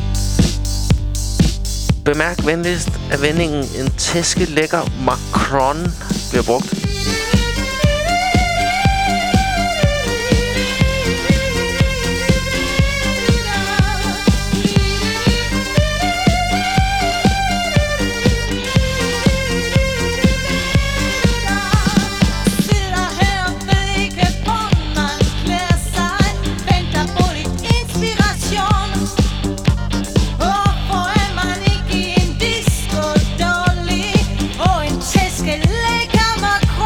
Bemærk venligst, at vendingen en tæske lækker Macron bliver brugt. Macron.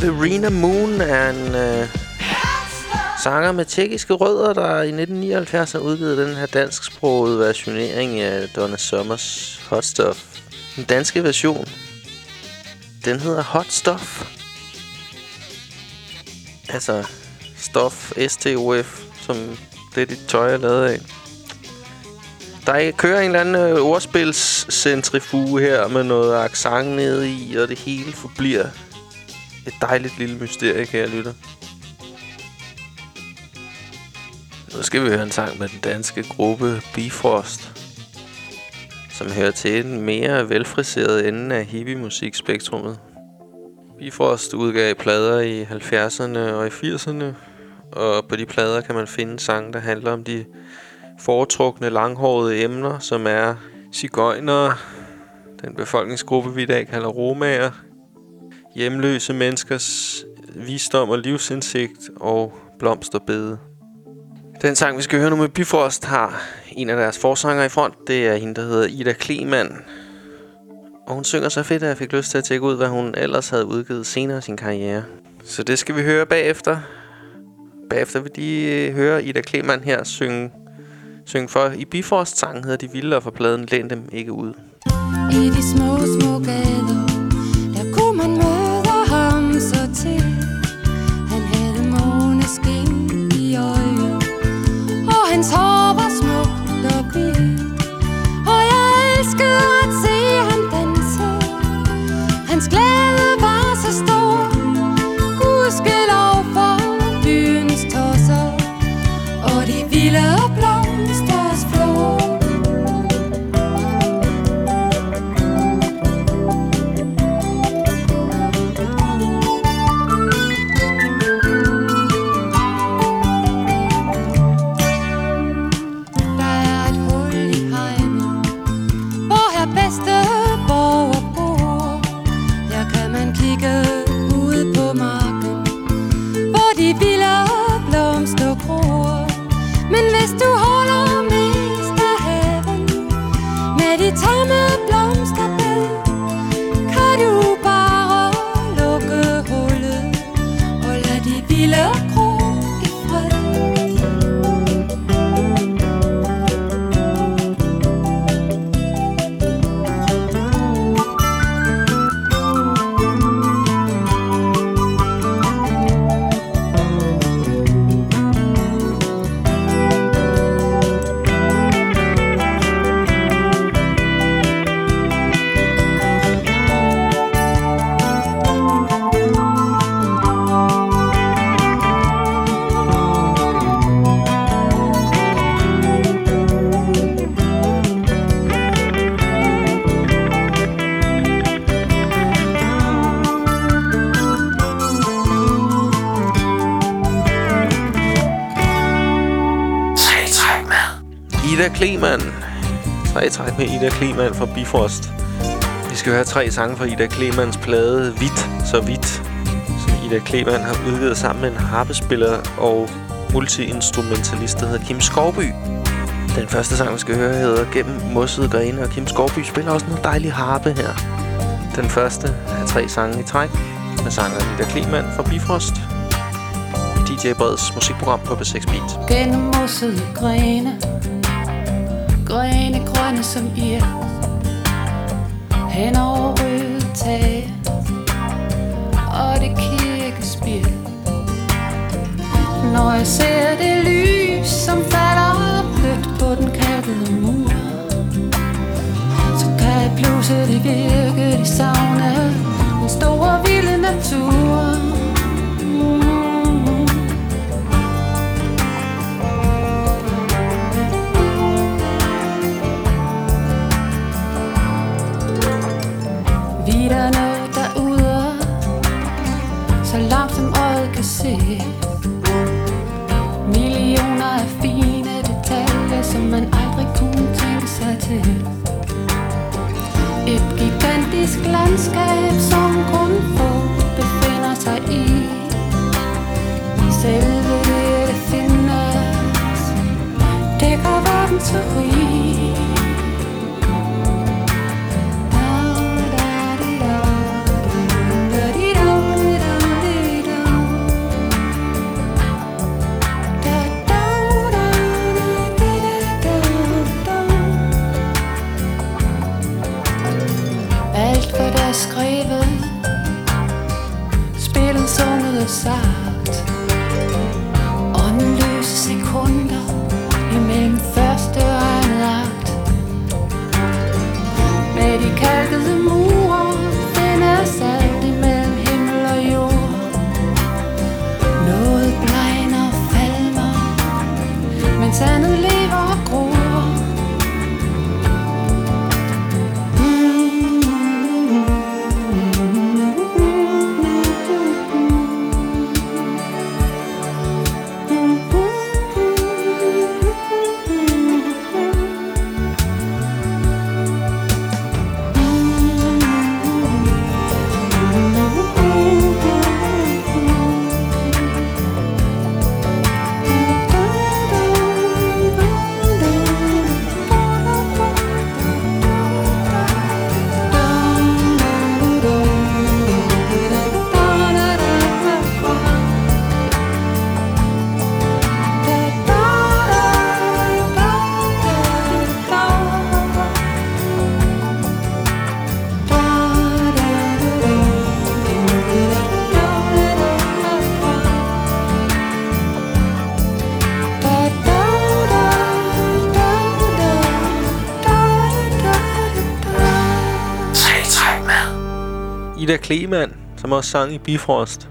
Irina Moon er en øh, sanger med tjekkiske rødder, der i nitten nioghalvfjerds har udgivet den her dansksprogede versionering af Donna Summers Hot Stuff. Den danske version, den hedder Hot Stuff. Altså stof, S T O F, som det dit tøj er lavet af. Der kører en eller anden øh, ordspilscentrifuge her med noget accent nede i, og det hele forbliver et dejligt lille mysterie, kære lytter. Nu skal vi høre en sang med den danske gruppe Bifrost, som hører til den mere velfriserede ende af hippie-musikspektrummet. Bifrost udgav plader i halvfjerdserne og i firserne, og på de plader kan man finde sange, der handler om de foretrukne langhårede emner, som er sigøjnere, den befolkningsgruppe, vi i dag kalder romaer, hjemløse menneskers visdom og livsindsigt og blomsterbede. Den sang, vi skal høre nu med Bifrost, har en af deres forsanger i front. Det er hende, der hedder Ida Kleemann. Og hun synger så fedt, at jeg fik lyst til at tjekke ud, hvad hun ellers havde udgivet senere i sin karriere. Så det skal vi høre bagefter. Bagefter vil de høre Ida Kleemann her synge, synge for. I Bifrost sang hedder De Vilde, og for pladen Læn dem ikke ud. I de små, små gader, der kunne man møde ham så til. Han havde måneskin i øjet, og hans hår var smukt og hvidt. Og jeg elskede at se ham danse. Hans glæde var så stor, gudskelov for byens tosser og de vilde blomsters flor. Ida Kleemann. Tre træk med Ida Kleemann fra Bifrost. Vi skal høre tre sange fra Ida Kleemanns plade Hvidt så hvidt, som Ida Kleemann har udgivet sammen med en harpespiller og multi-instrumentalist, der hedder Kim Skovby. Den første sang, vi skal høre, hedder Gennem mossede grene, og Kim Skovby spiller også noget dejlig harpe her. Den første er tre sange i træk med sangeren Ida Kleemann fra Bifrost i D J Breds musikprogram på B seks Beat. Gennem mossede grene, grene grønne som ir, hen over røde tage og det kirkespir. Når jeg ser det lys, som falder blødt på den kalkede mur, så kan jeg pludselig virkelig savne den store vilde natur. Vi der nå derude, så langt som øjet kan se. Millioner af fine detaljer, som man aldrig kunne tænke sig til. Et gigantisk landskab, som kun få befinder sig i. Selve det, det findes, dækker verden så rig. Ida Kleemann, som også sang i Bifrost.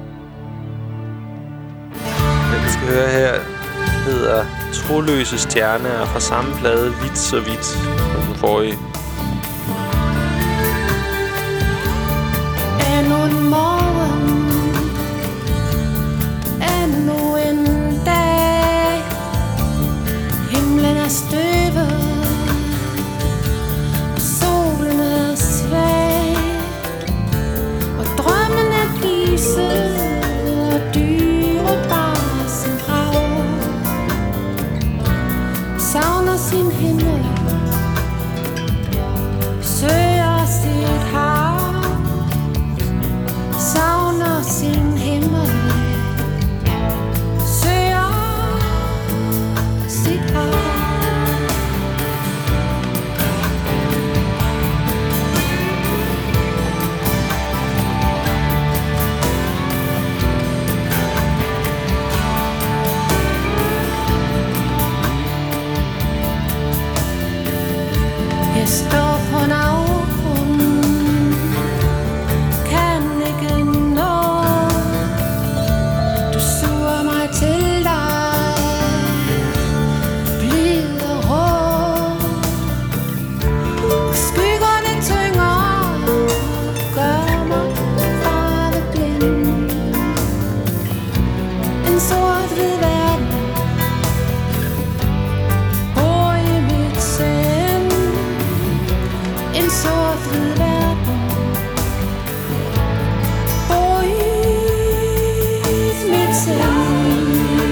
Den, vi skal høre her, hedder Troløse Stjerne, er fra samme plade, Vidt så vidt, som den forrige. Endnu en morgen, endnu en dag. Himlen er støvet, og solen er svag, og drømmen er lyse og dyrebar som rav. Savner sin himmel, søger sit hav. Savner sin himmel, søger sit hav. Jeg står på en afgrund, kan ikke nå. Du suger mig til dig, blid og rå. Skyggerne tynger, gør mig farveblind. En sort-hvid verden bor i mit sind. En sort-hvid verden bor i mit sind.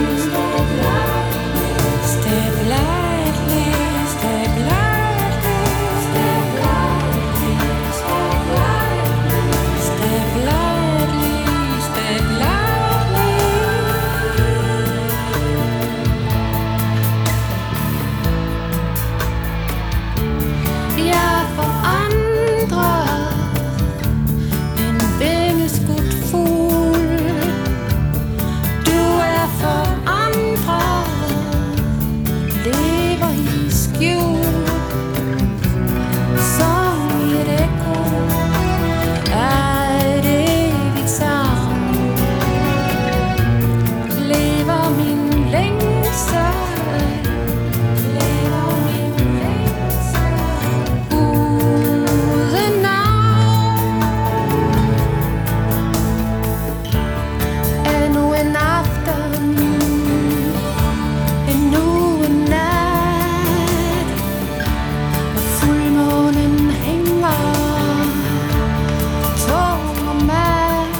Step lightly, step lightly, step lightly, step lightly, step lightly, step lightly. Jeg er forandret, en vingeskudt fugl. Du er forandret, lever i skjul. Som i et ekko af et evigt savn, lever min længsel, lever min længsel uden navn. Endnu en aften, endnu en nat, og fuldmånen hænger tung og mat.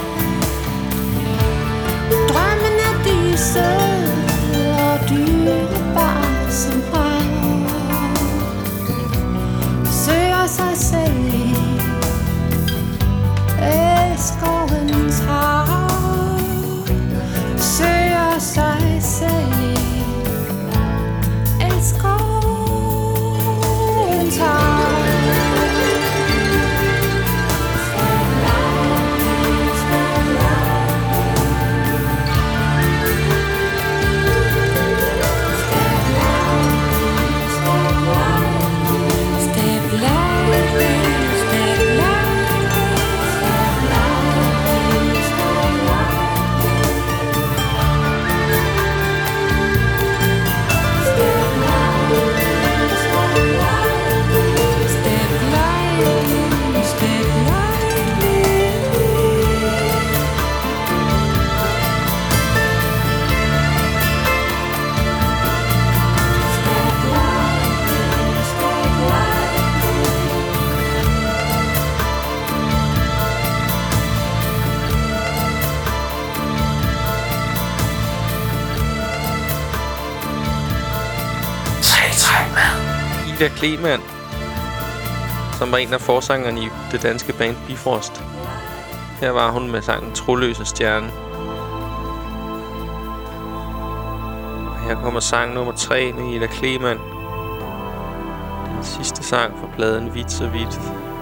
Drømmen er lyse og dyrebar som rav. Søger sig selv i elskovens hav. Søger sig selv i elskovens hav. Step lightly, step lightly, step lightly, step lightly. Step lightly, step lightly, step lightly, step lightly. Ida Kleemann, som var en af forsangerne i det danske band Bifrost. Her var hun med sangen Troløse Stjerne. Og her kommer sang nummer tre med Ida Kleemann. Den sidste sang fra pladen Vidt så vidt.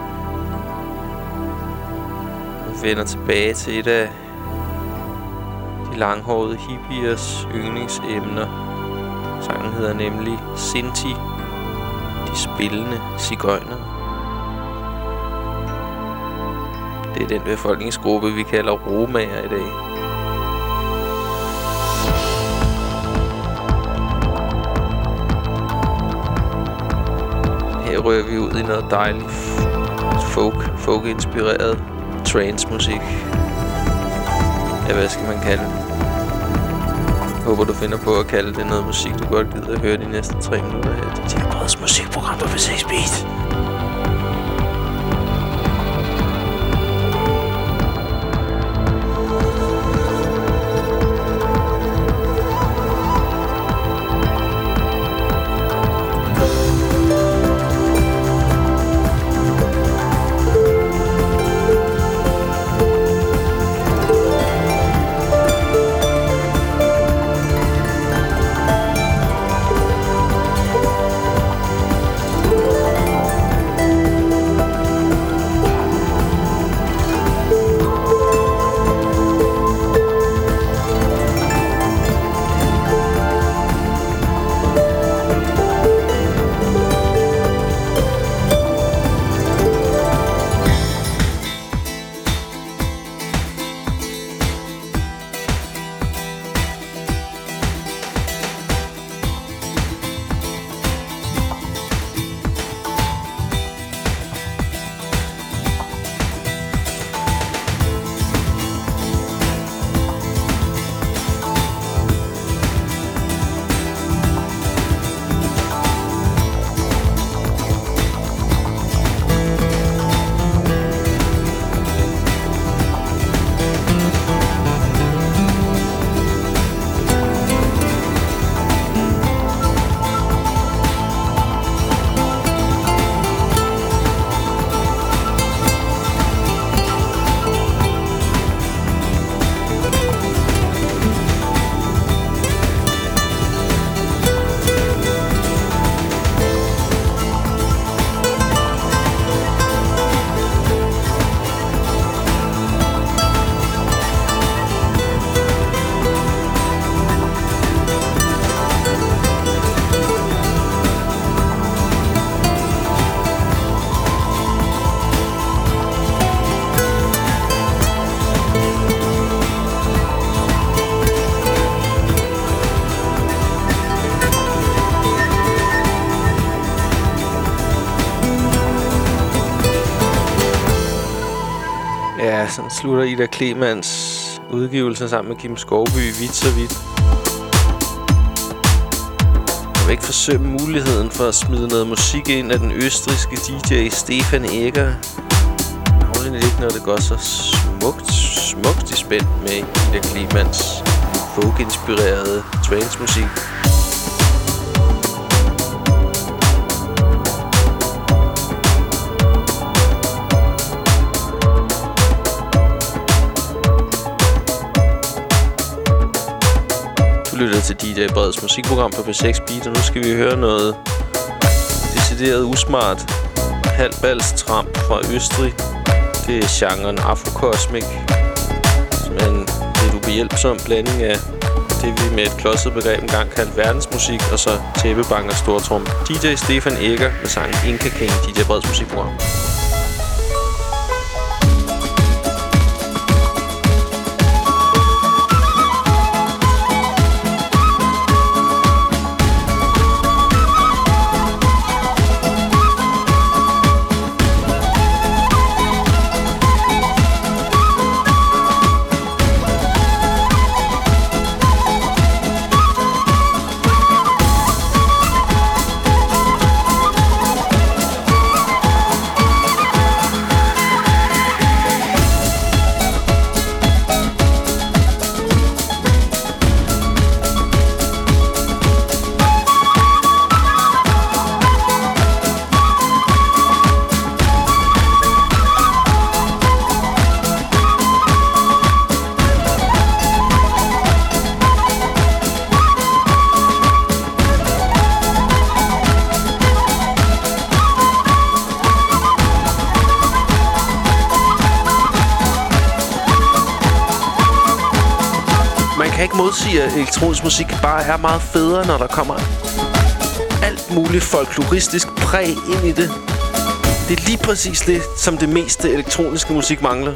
Vi vender tilbage til et af de langhårede hippiers yndlingsemner. Sangen hedder nemlig Sinti, de spillende sigøjnere. Det er den befolkningsgruppe, vi kalder romaer i dag. Her rører vi ud i noget dejligt folk, folk-inspireret trance-musik. Ja, hvad skal man kalde det? Håber du finder på at kalde det noget musik, du godt gider at høre de næste tre minutter her. Det er Breds musikprogram på P seks Beat. Ja, sådan slutter Ida Clemans udgivelse sammen med Kim Skovby vidt så vidt. Jeg vil ikke forsømme muligheden for at smide noget musik ind af den østrigske D J Stefan Egger. Havligt ikke, når det går så smukt, smukt i spænd med Ida Clemans folk-inspirerede trance-musik. Lytter til D J Breds musikprogram på P seks Beat, og nu skal vi høre noget decideret usmart halvbalstramp fra Østrig. Det er genren Afrocosmic, som er en lidt ubehjælpsom blanding af det, vi med et klodset begreb engang kaldte verdensmusik, og så tæppebang og stortrum. D J Stefan Egger med sangen Inca King, D J Breds musikprogram. Modsige, at elektronisk musik bare er meget federe, når der kommer alt muligt folkloristisk præg ind i det. Det er lige præcis det, som det meste elektroniske musik mangler.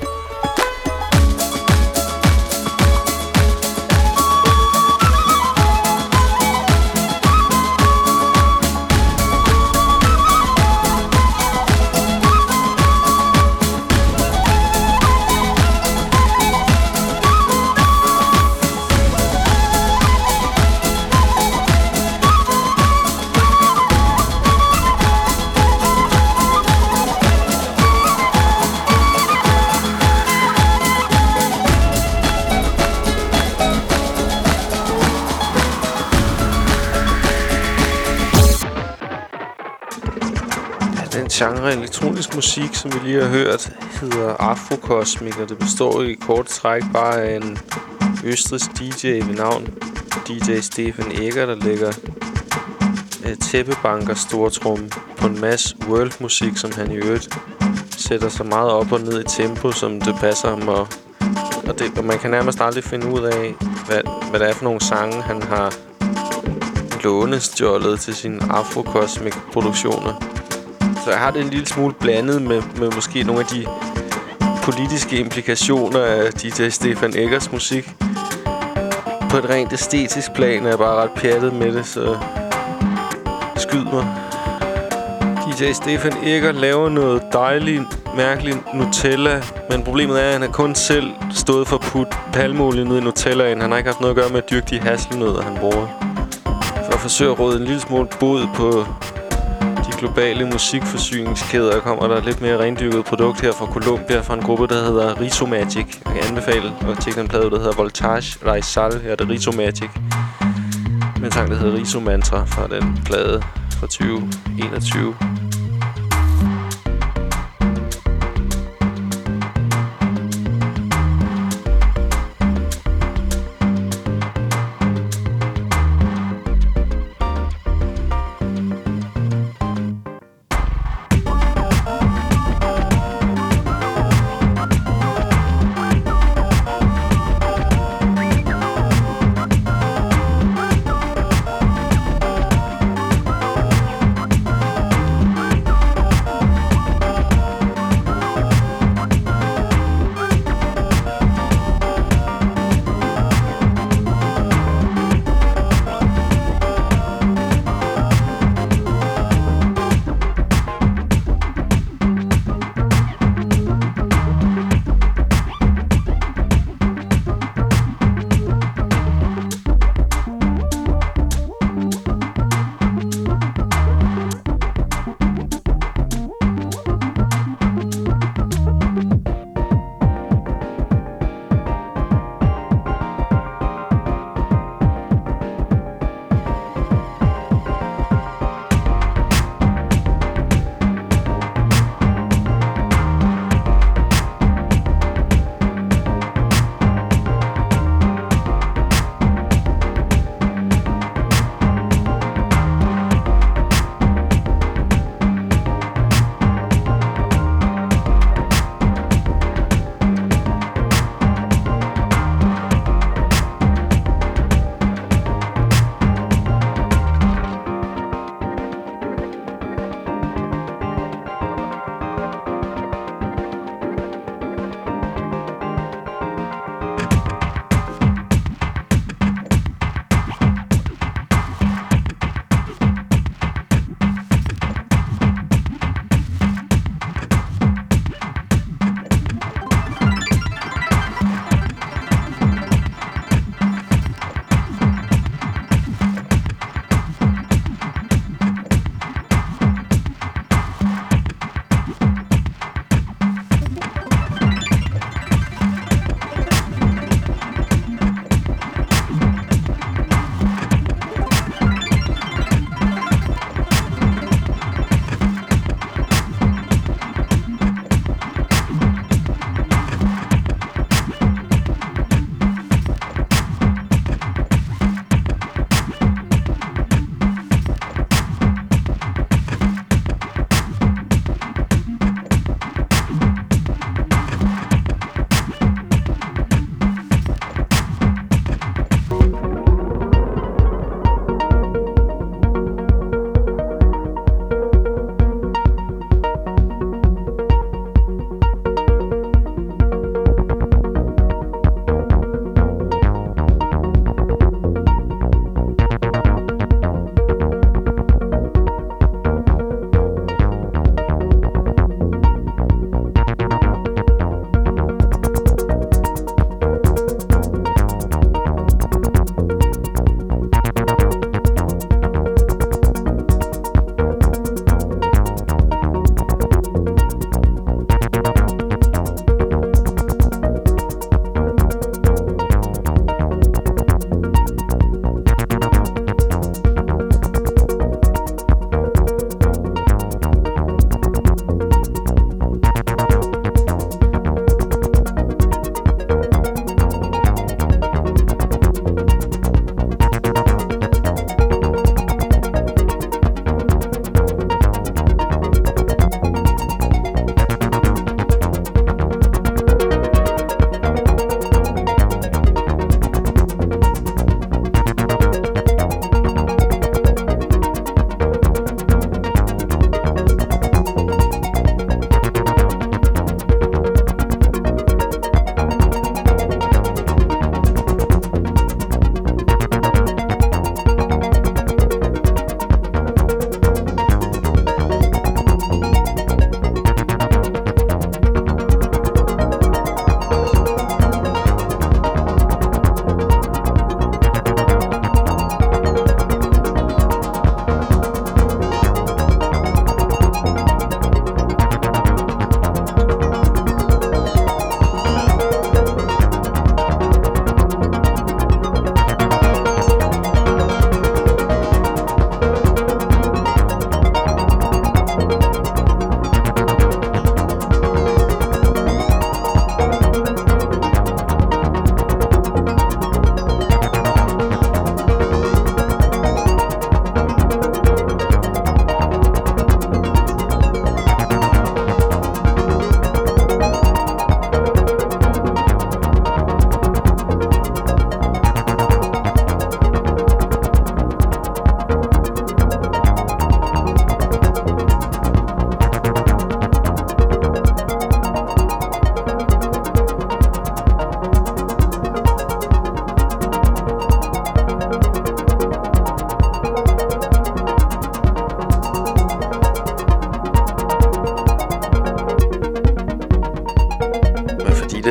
Genre elektronisk musik, som vi lige har hørt, hedder Afrokosmik, og det består i kort træk bare af en østrigsk D J ved navn D J Stefan Egger, der lægger øh, tæppebanker stortrum på en masse world-musik, som han i øvrigt sætter sig meget op og ned i tempo, som det passer ham, og, og, det, og man kan nærmest aldrig finde ud af, hvad, hvad det er for nogle sange, han har lånestjålet til sine Afrokosmik-produktioner. Så jeg har det en lille smule blandet med, med måske nogle af de politiske implikationer af D J Stefan Eggers musik. På et rent æstetisk plan er jeg bare ret pjattet med det, så skyd mig. D J Stefan Egger laver noget dejligt, mærkeligt Nutella, men problemet er, at han har kun selv stået for at putte palmeolie ned i Nutellaen. Han har ikke haft noget at gøre med at dyrke de hasselnødder, han bruger. For at forsøge at råde en lille smule bod på globale musikforsyningskæder, kommer der lidt mere rendyrket produkt her fra Colombia, fra en gruppe, der hedder Rhizomagic. Jeg kan anbefale at tjekke den plade, der hedder Voltage Raizal. Her er det Rhizomagic. Med en sang, der hedder Rhizomantra fra den plade fra tyve enogtyve.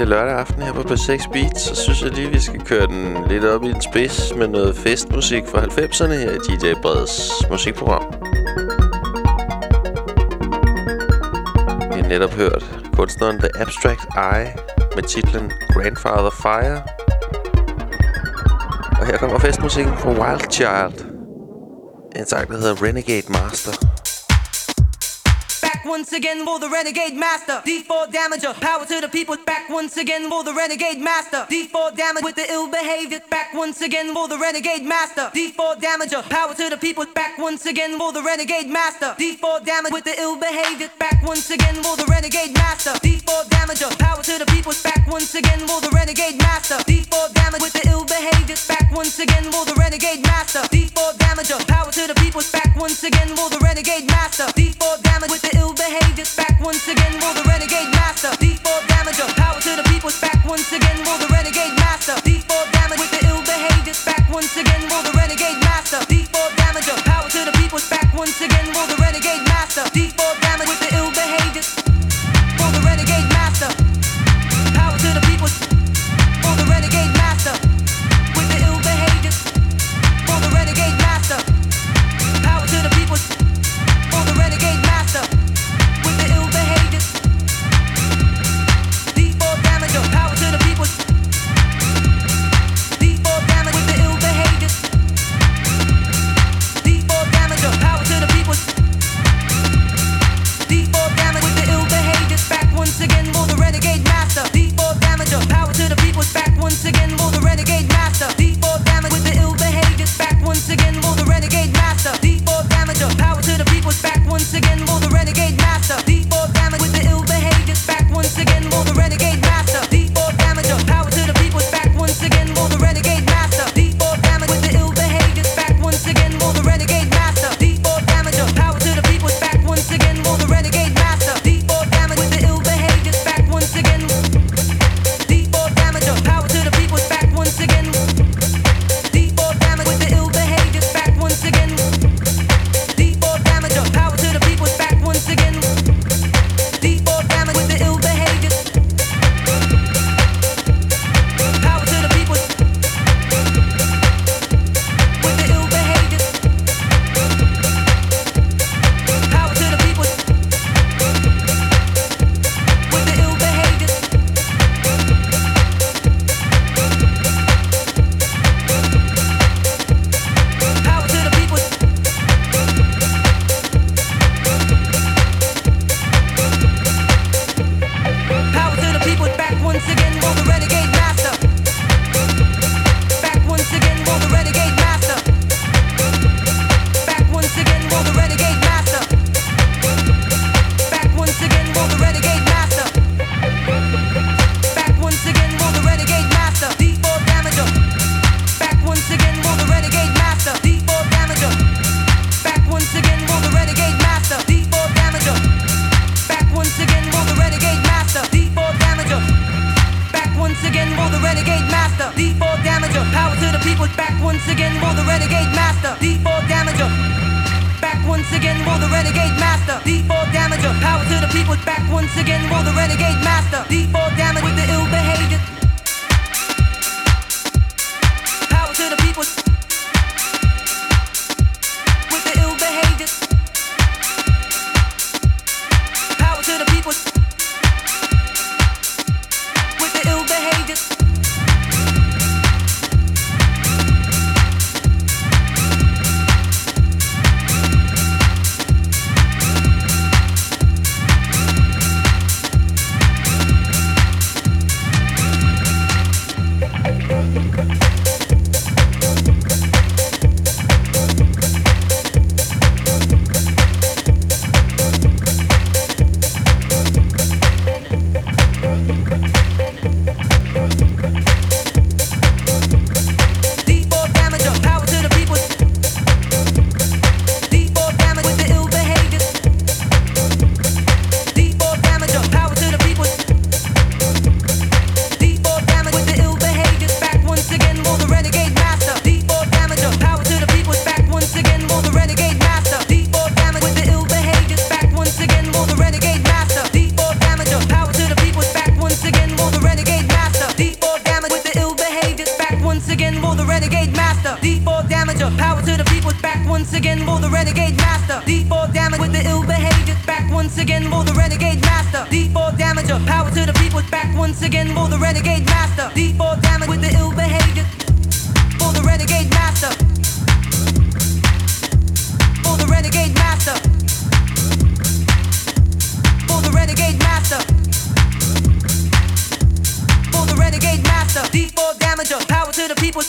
øh, lørdag aften her på P seks Beat, så synes jeg lige, vi skal køre den lidt op i en spids med noget festmusik fra halvfemserne her i D J Breds musikprogram. Vi har netop hørt kunstneren The Abstract Eye med titlen Grandfather Fire. Og her kommer festmusikken fra Wild Child. En sang, der hedder Renegade Master. Back once again for the Renegade Master. D four damager, power to the people. Back once again for the Renegade Master. D four damage with the ill behavior. Back once again for the Renegade Master. D four damager, power to the people. Back once again for the Renegade Master. D four damage with the ill behavior. Back once again for the Renegade Master. D four damager, power to the people. Back once again for the Renegade Master. D four damage with the ill behavior. Back once again for the Renegade Master. D four damager, power to the people. Back once again for the Renegade Master. D four damage with the ill behavior. Back once again for the Renegade Master. D four damager, power to the people. Back once again for the Renegade Master. D four damage with the ill behavior. Back once again for the Renegade Master. D four damager, power to the people. Back once again for the Renegade Master. D four damage with the ill behavior. For the Renegade Master. Power to the people. For the Renegade Master. With the ill behavior. For the Renegade Master. Power to the people. For the Renegade Master. With the ill behavior. D four damager, power to the people. D four damage with the ill behavior. D four damager, power to the people. D four damage with the ill behavior. Back once again for the Renegade Master. D four damager, power to the people. Back once again for the Renegade Master. D four damage with the ill behavior. Back once again for the Renegade Master. D four damager, power to the people. Back once again for the Renegade Master. D four damage with the ill behavior. Back once again for the Renegade Master. D four damager, power to the people. Back once again for the Renegade Master. D four damage with the ill behavior. Back once again for the Renegade Master. D four damager, power to the people. Back once again for the Renegade Master. D four damage with the ill behavior. Back once again. D four damager, power to the people. Back once again. D four damage with the ill behavior. Back once again. D four damager, power to the people. Back once again. D four damage with the ill behavior. Power to the people. With the ill behavior. Power to the people. With the ill behavior. Power to the people. Power to the people. Back once again for the Renegade Master. Back once again for the Renegade Master. Back once again for the Renegade Master. Back once again for the Renegade Master. Back once again for the Renegade Master. D four damager. Back once again for the Renegade Master. D four damager. Back once again for the Renegade Master. D four damager. Back once again for the Renegade Master. D four damager. Back once again for the Renegade Master. D four damager. Power to the people. Back once again for the Renegade Master. D four damager. Back once again for the Renegade Master. D four damager. Power to the people. Back once again for the Renegade Master. D four damage with the ill behavior. Power to the people. With the ill behavior. Power to the people. With the ill behavior. once again for the renegade master. D four damage with the ill behavior. Back once again for the renegade master. D four damager, power to the people. Back once again for the renegade master. D four damage with the ill behavior. For the renegade master. For the renegade master. For the renegade master. For the renegade master. D four damager, power to the people.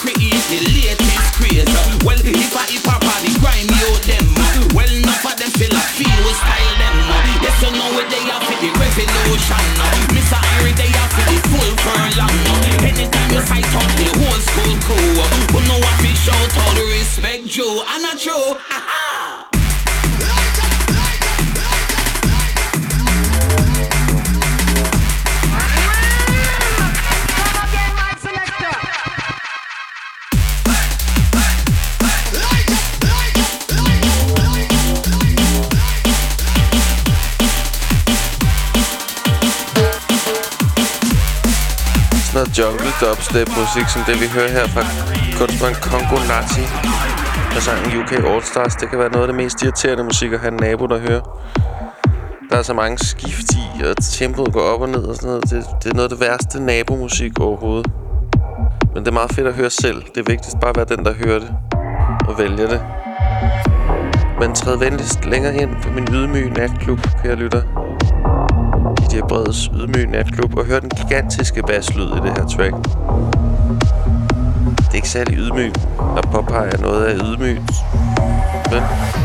Well, if I if I party grind me out them, well enough of them feel not true. Noget jungle dubstep musik som det vi hører her fra kunstneren Congo Nazi og sangen U K All Stars. Det kan være noget af det mest irriterende musik at have en nabo der hører. Der er så mange skift i, og tempoet går op og ned og sådan noget. Det, det er noget af det værste nabomusik overhovedet. Men det er meget fedt at høre selv. Det er vigtigst bare at være den der hører det og vælger det. Men træd venligst længere ind på min ydmyge natklub, kære lytter. D J Breds ydmyge natklub og hør den gigantiske basslyd i det her track. Det er ikke særlig ydmygt at påpege noget af ydmygt. Men,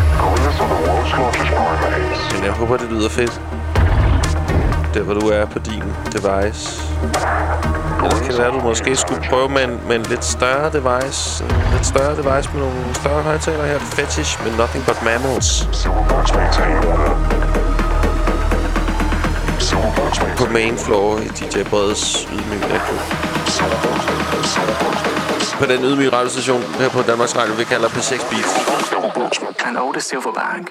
men jeg håber det lyder fedt. Der hvor du er på din device. Ellers kan det være at du måske skulle prøve med en, med en lidt større device. En lidt større device med nogle større højtaler her. Fetish med Nothing But Mammals. På main floor i D J Breds ydmyge natklub. På den ydmyge radiostation her på Danmarks Radio, vi kalder P seks Beats. And Otis Silverbank.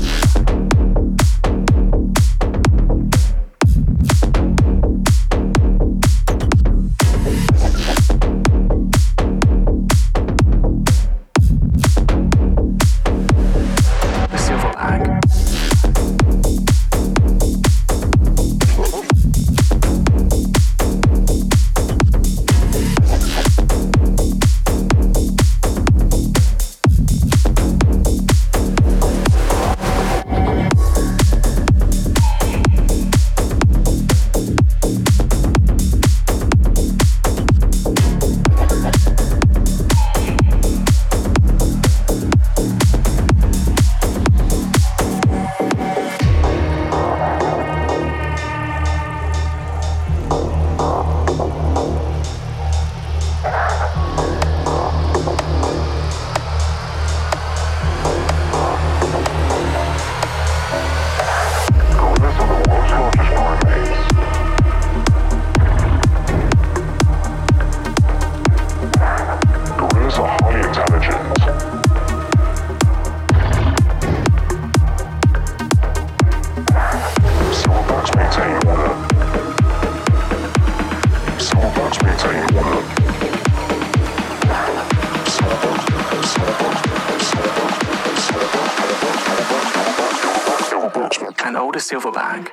Silverbank.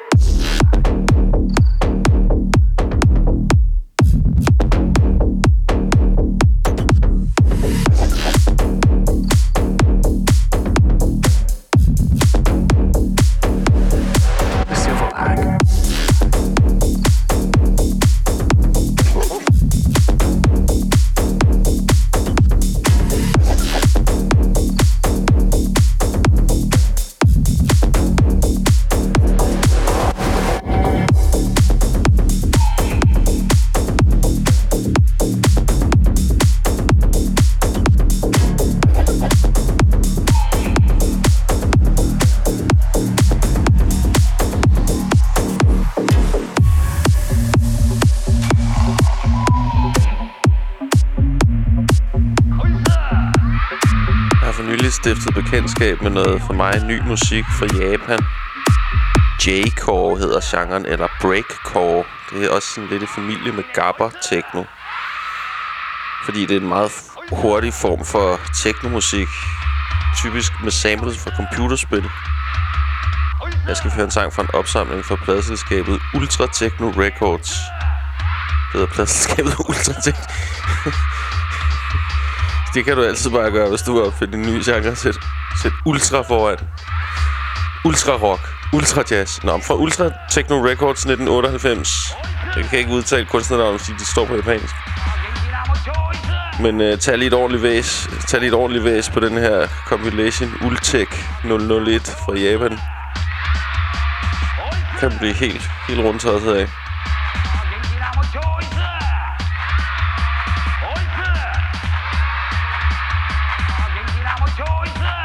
Stiftet bekendtskab med noget for mig ny musik fra Japan. J-core hedder genren, eller breakcore. Det er også sådan lidt i familie med gabber techno. Fordi det er en meget hurtig form for technomusik. Typisk med samples fra computerspil. Jeg skal høre en sang fra en opsamling fra pladeselskabet Ultra Techno Records. Det hedder pladeselskabet Ultra Techno. Det kan du altid bare gøre, hvis du vil opfinde en ny genre. Sæt, sæt ultra foran. Ultra rock. Ultra jazz. Nå, fra Ultra Techno Records nitten otteoghalvfems. Jeg kan ikke udtale kunstnernavn, fordi de står på japansk. Men uh, tag lige et ordentligt væs. Tag lige et ordentligt væs på den her compilation Ultech nul nul et fra Japan. Kan blive helt, helt rundtosset af. Choice!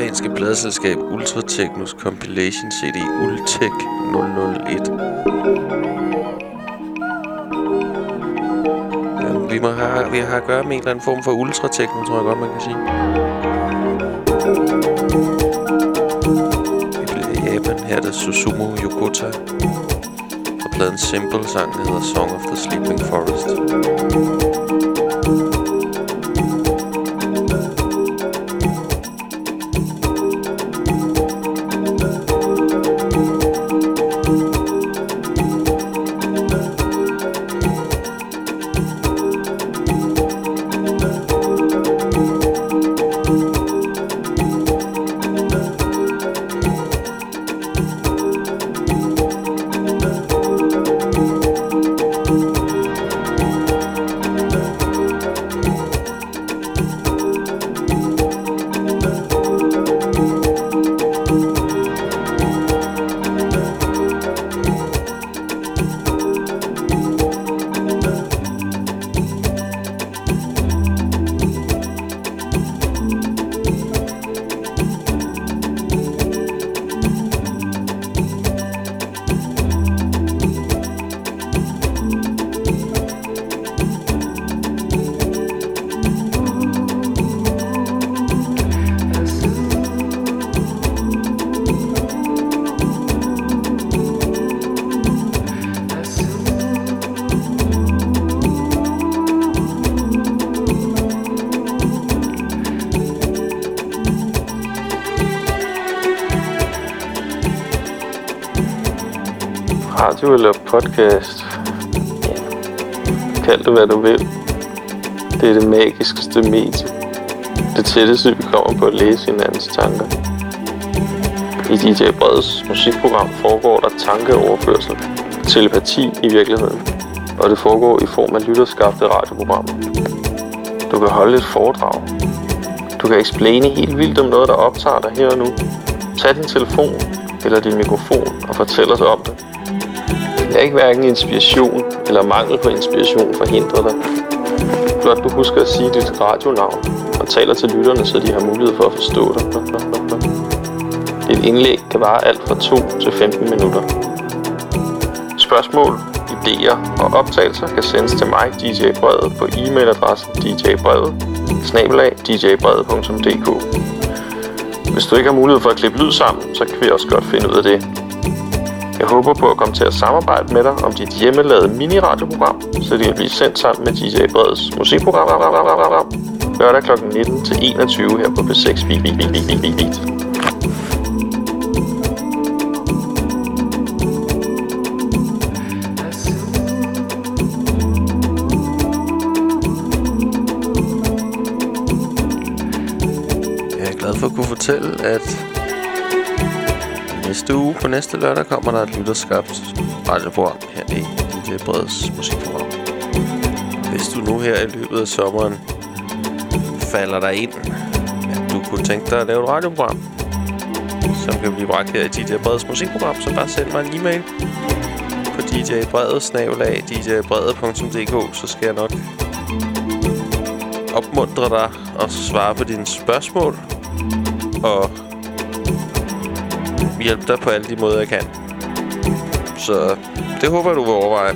amerikanske pladeselskab Ultratechnos compilation C D Ultech nul nul et. Jamen, vi, må have, vi har at gøre med en eller anden form for ultratechno, tror jeg godt, man kan sige. Vi bliver i Japan. Her er det Susumu Yokota fra pladen Simple. Sangen hedder Song of the Sleeping Forest. Radio eller podcast. Kald det hvad du vil. Det er det magiskeste medie. Det tætteste vi kommer på at læse hinandens tanker. I D J Breds musikprogram foregår der tankeoverførsel, telepati i virkeligheden, og det foregår i form af lytterskabte radioprogrammer. Du kan holde et foredrag. Du kan explaine helt vildt om noget, der optager dig her og nu. Tag din telefon eller din mikrofon og fortæl os om det. Det er ikke hverken inspiration eller mangel på inspiration forhindrer dig. Blot du husker at sige dit radionavn og taler til lytterne, så de har mulighed for at forstå dig. Et indlæg kan vare alt fra to til femten minutter. Spørgsmål, idéer og optagelser kan sendes til mig, D J Brede, på e-mailadressen d j brede bindestreg d j brede punktum d k. Hvis du ikke har mulighed for at klippe lyd sammen, så kan vi også godt finde ud af det. Jeg håber på at komme til at samarbejde med dig om dit hjemmelavede mini-radioprogram, så det kan blive sendt sammen med D J Breds musikprogram lørdag klokken nitten til enogtyve her på B seks Beat. Jeg er glad for at kunne fortælle, at næste uge på næste lørdag kommer der et lytterskabt radioprogram her i D J Breds musikprogram. Hvis du nu her i løbet af sommeren falder dig ind, at du kunne tænke dig at lave et radioprogram, som kan blive bragt her i D J Breds musikprogram, så bare send mig en e-mail på d j brede bindestreg d j brede punktum d k, så skal jeg nok opmuntre dig og svare på dine spørgsmål og hjælpe dig på alle de måder, jeg kan. Så det håber jeg, du vil overveje.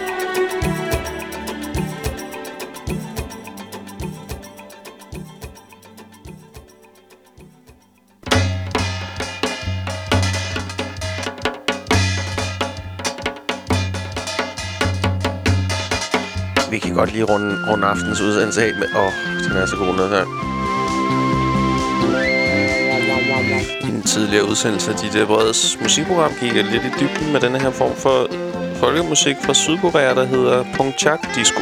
Vi kan godt lige runde, runde aftens udsendelse af med... Åh, oh, den er så god noget her. I den tidligere udsendelse af D J Breds musikprogram gik jeg lidt i dybden med denne her form for folkemusik fra Sydkorea, der hedder Pongchak Disco.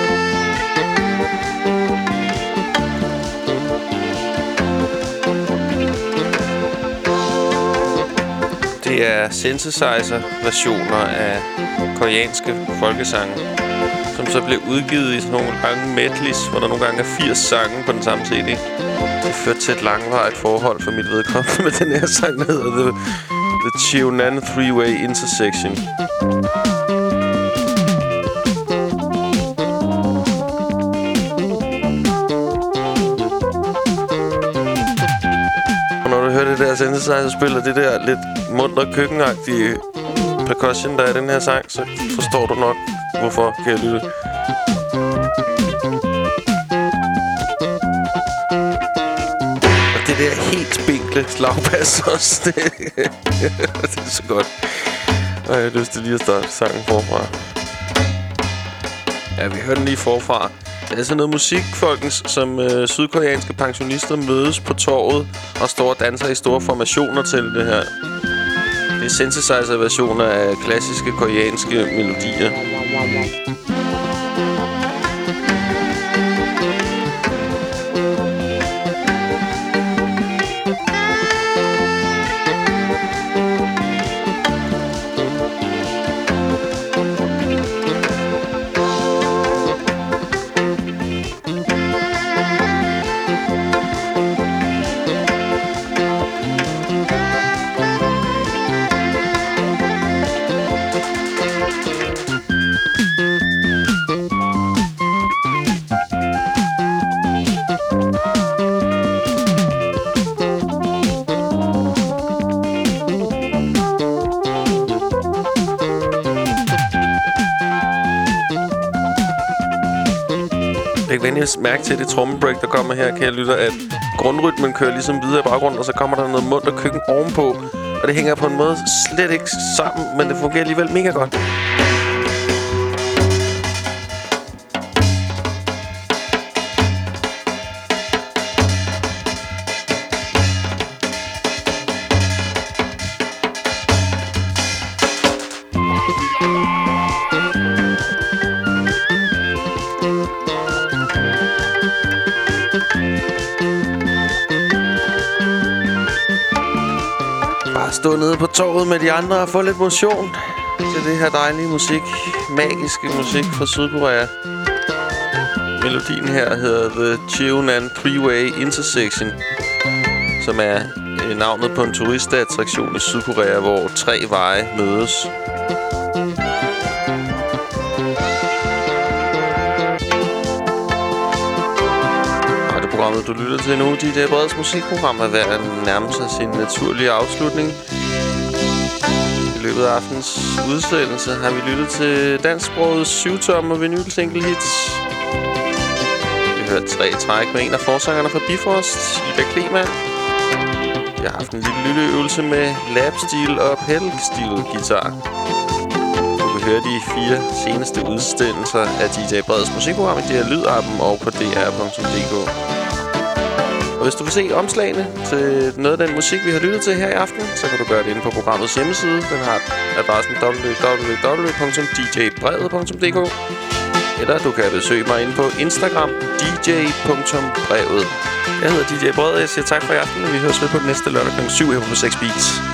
Det er synthesizer-versioner af koreanske folkesange, som så blev udgivet i sådan nogle lange medleys, hvor der nogle gange er firs sange på den samme C D. Det førte til et langvarigt forhold for mit vedkommende med den her sang, der hedder The, The Cheonan Three-Way Intersection. Og når her synthesizer spiller det der lidt muntre køkkenagtige percussion, der er i den her sang, så forstår du nok, hvorfor kan jeg lytte. Og det der helt spinkle slagbass også, det, det er så godt. Og jeg har lyst til lige at starte sangen forfra. Ja, vi hører den lige forfra. Det er sådan noget musik, folkens, som øh, sydkoreanske pensionister mødes på torvet og står og danser i store formationer til det her. Det er synthesizer-versioner af klassiske koreanske melodier. Mærke til det trommebreak, der kommer her, kan jeg lytte, at grundrytmen kører ligesom videre i baggrunden, og så kommer der noget mundt og køkken ovenpå. Og det hænger på en måde slet ikke sammen, men det fungerer alligevel mega godt. Stå nede på torvet med de andre og få lidt motion til det her dejlige musik. Magiske musik fra Sydkorea. Melodien her hedder The Cheonan Three-Way Intersection, som er navnet på en turistattraktion i Sydkorea, hvor tre veje mødes. Programmet, du lytter til nu, D J Breds musikprogram, er ved at nærme sig sin naturlige afslutning. I løbet af aftens udsendelse har vi lyttet til dansksproget syv-tom og vinyl single hits. Vi har hørt tre træk med en af forsangerne fra Bifrost, Ida Kleemann. Vi har haft en lille lytteøvelse med lapstil og pedal-stil guitar. Du kan høre de fire seneste udsendelser af D J Breds musikprogram i D R Lydappen og på d r punktum d k. Og hvis du vil se omslagene til noget af den musik, vi har lyttet til her i aften, så kan du gøre det inde på programmets hjemmeside. Den har adressen w w w punktum d j brevet punktum d k. Eller du kan besøge mig inde på Instagram, d j punktum brevet. Jeg hedder D J Brede, jeg siger tak for i aften, og vi høres ved på den næste lørdag klokken syv her på seks Beats.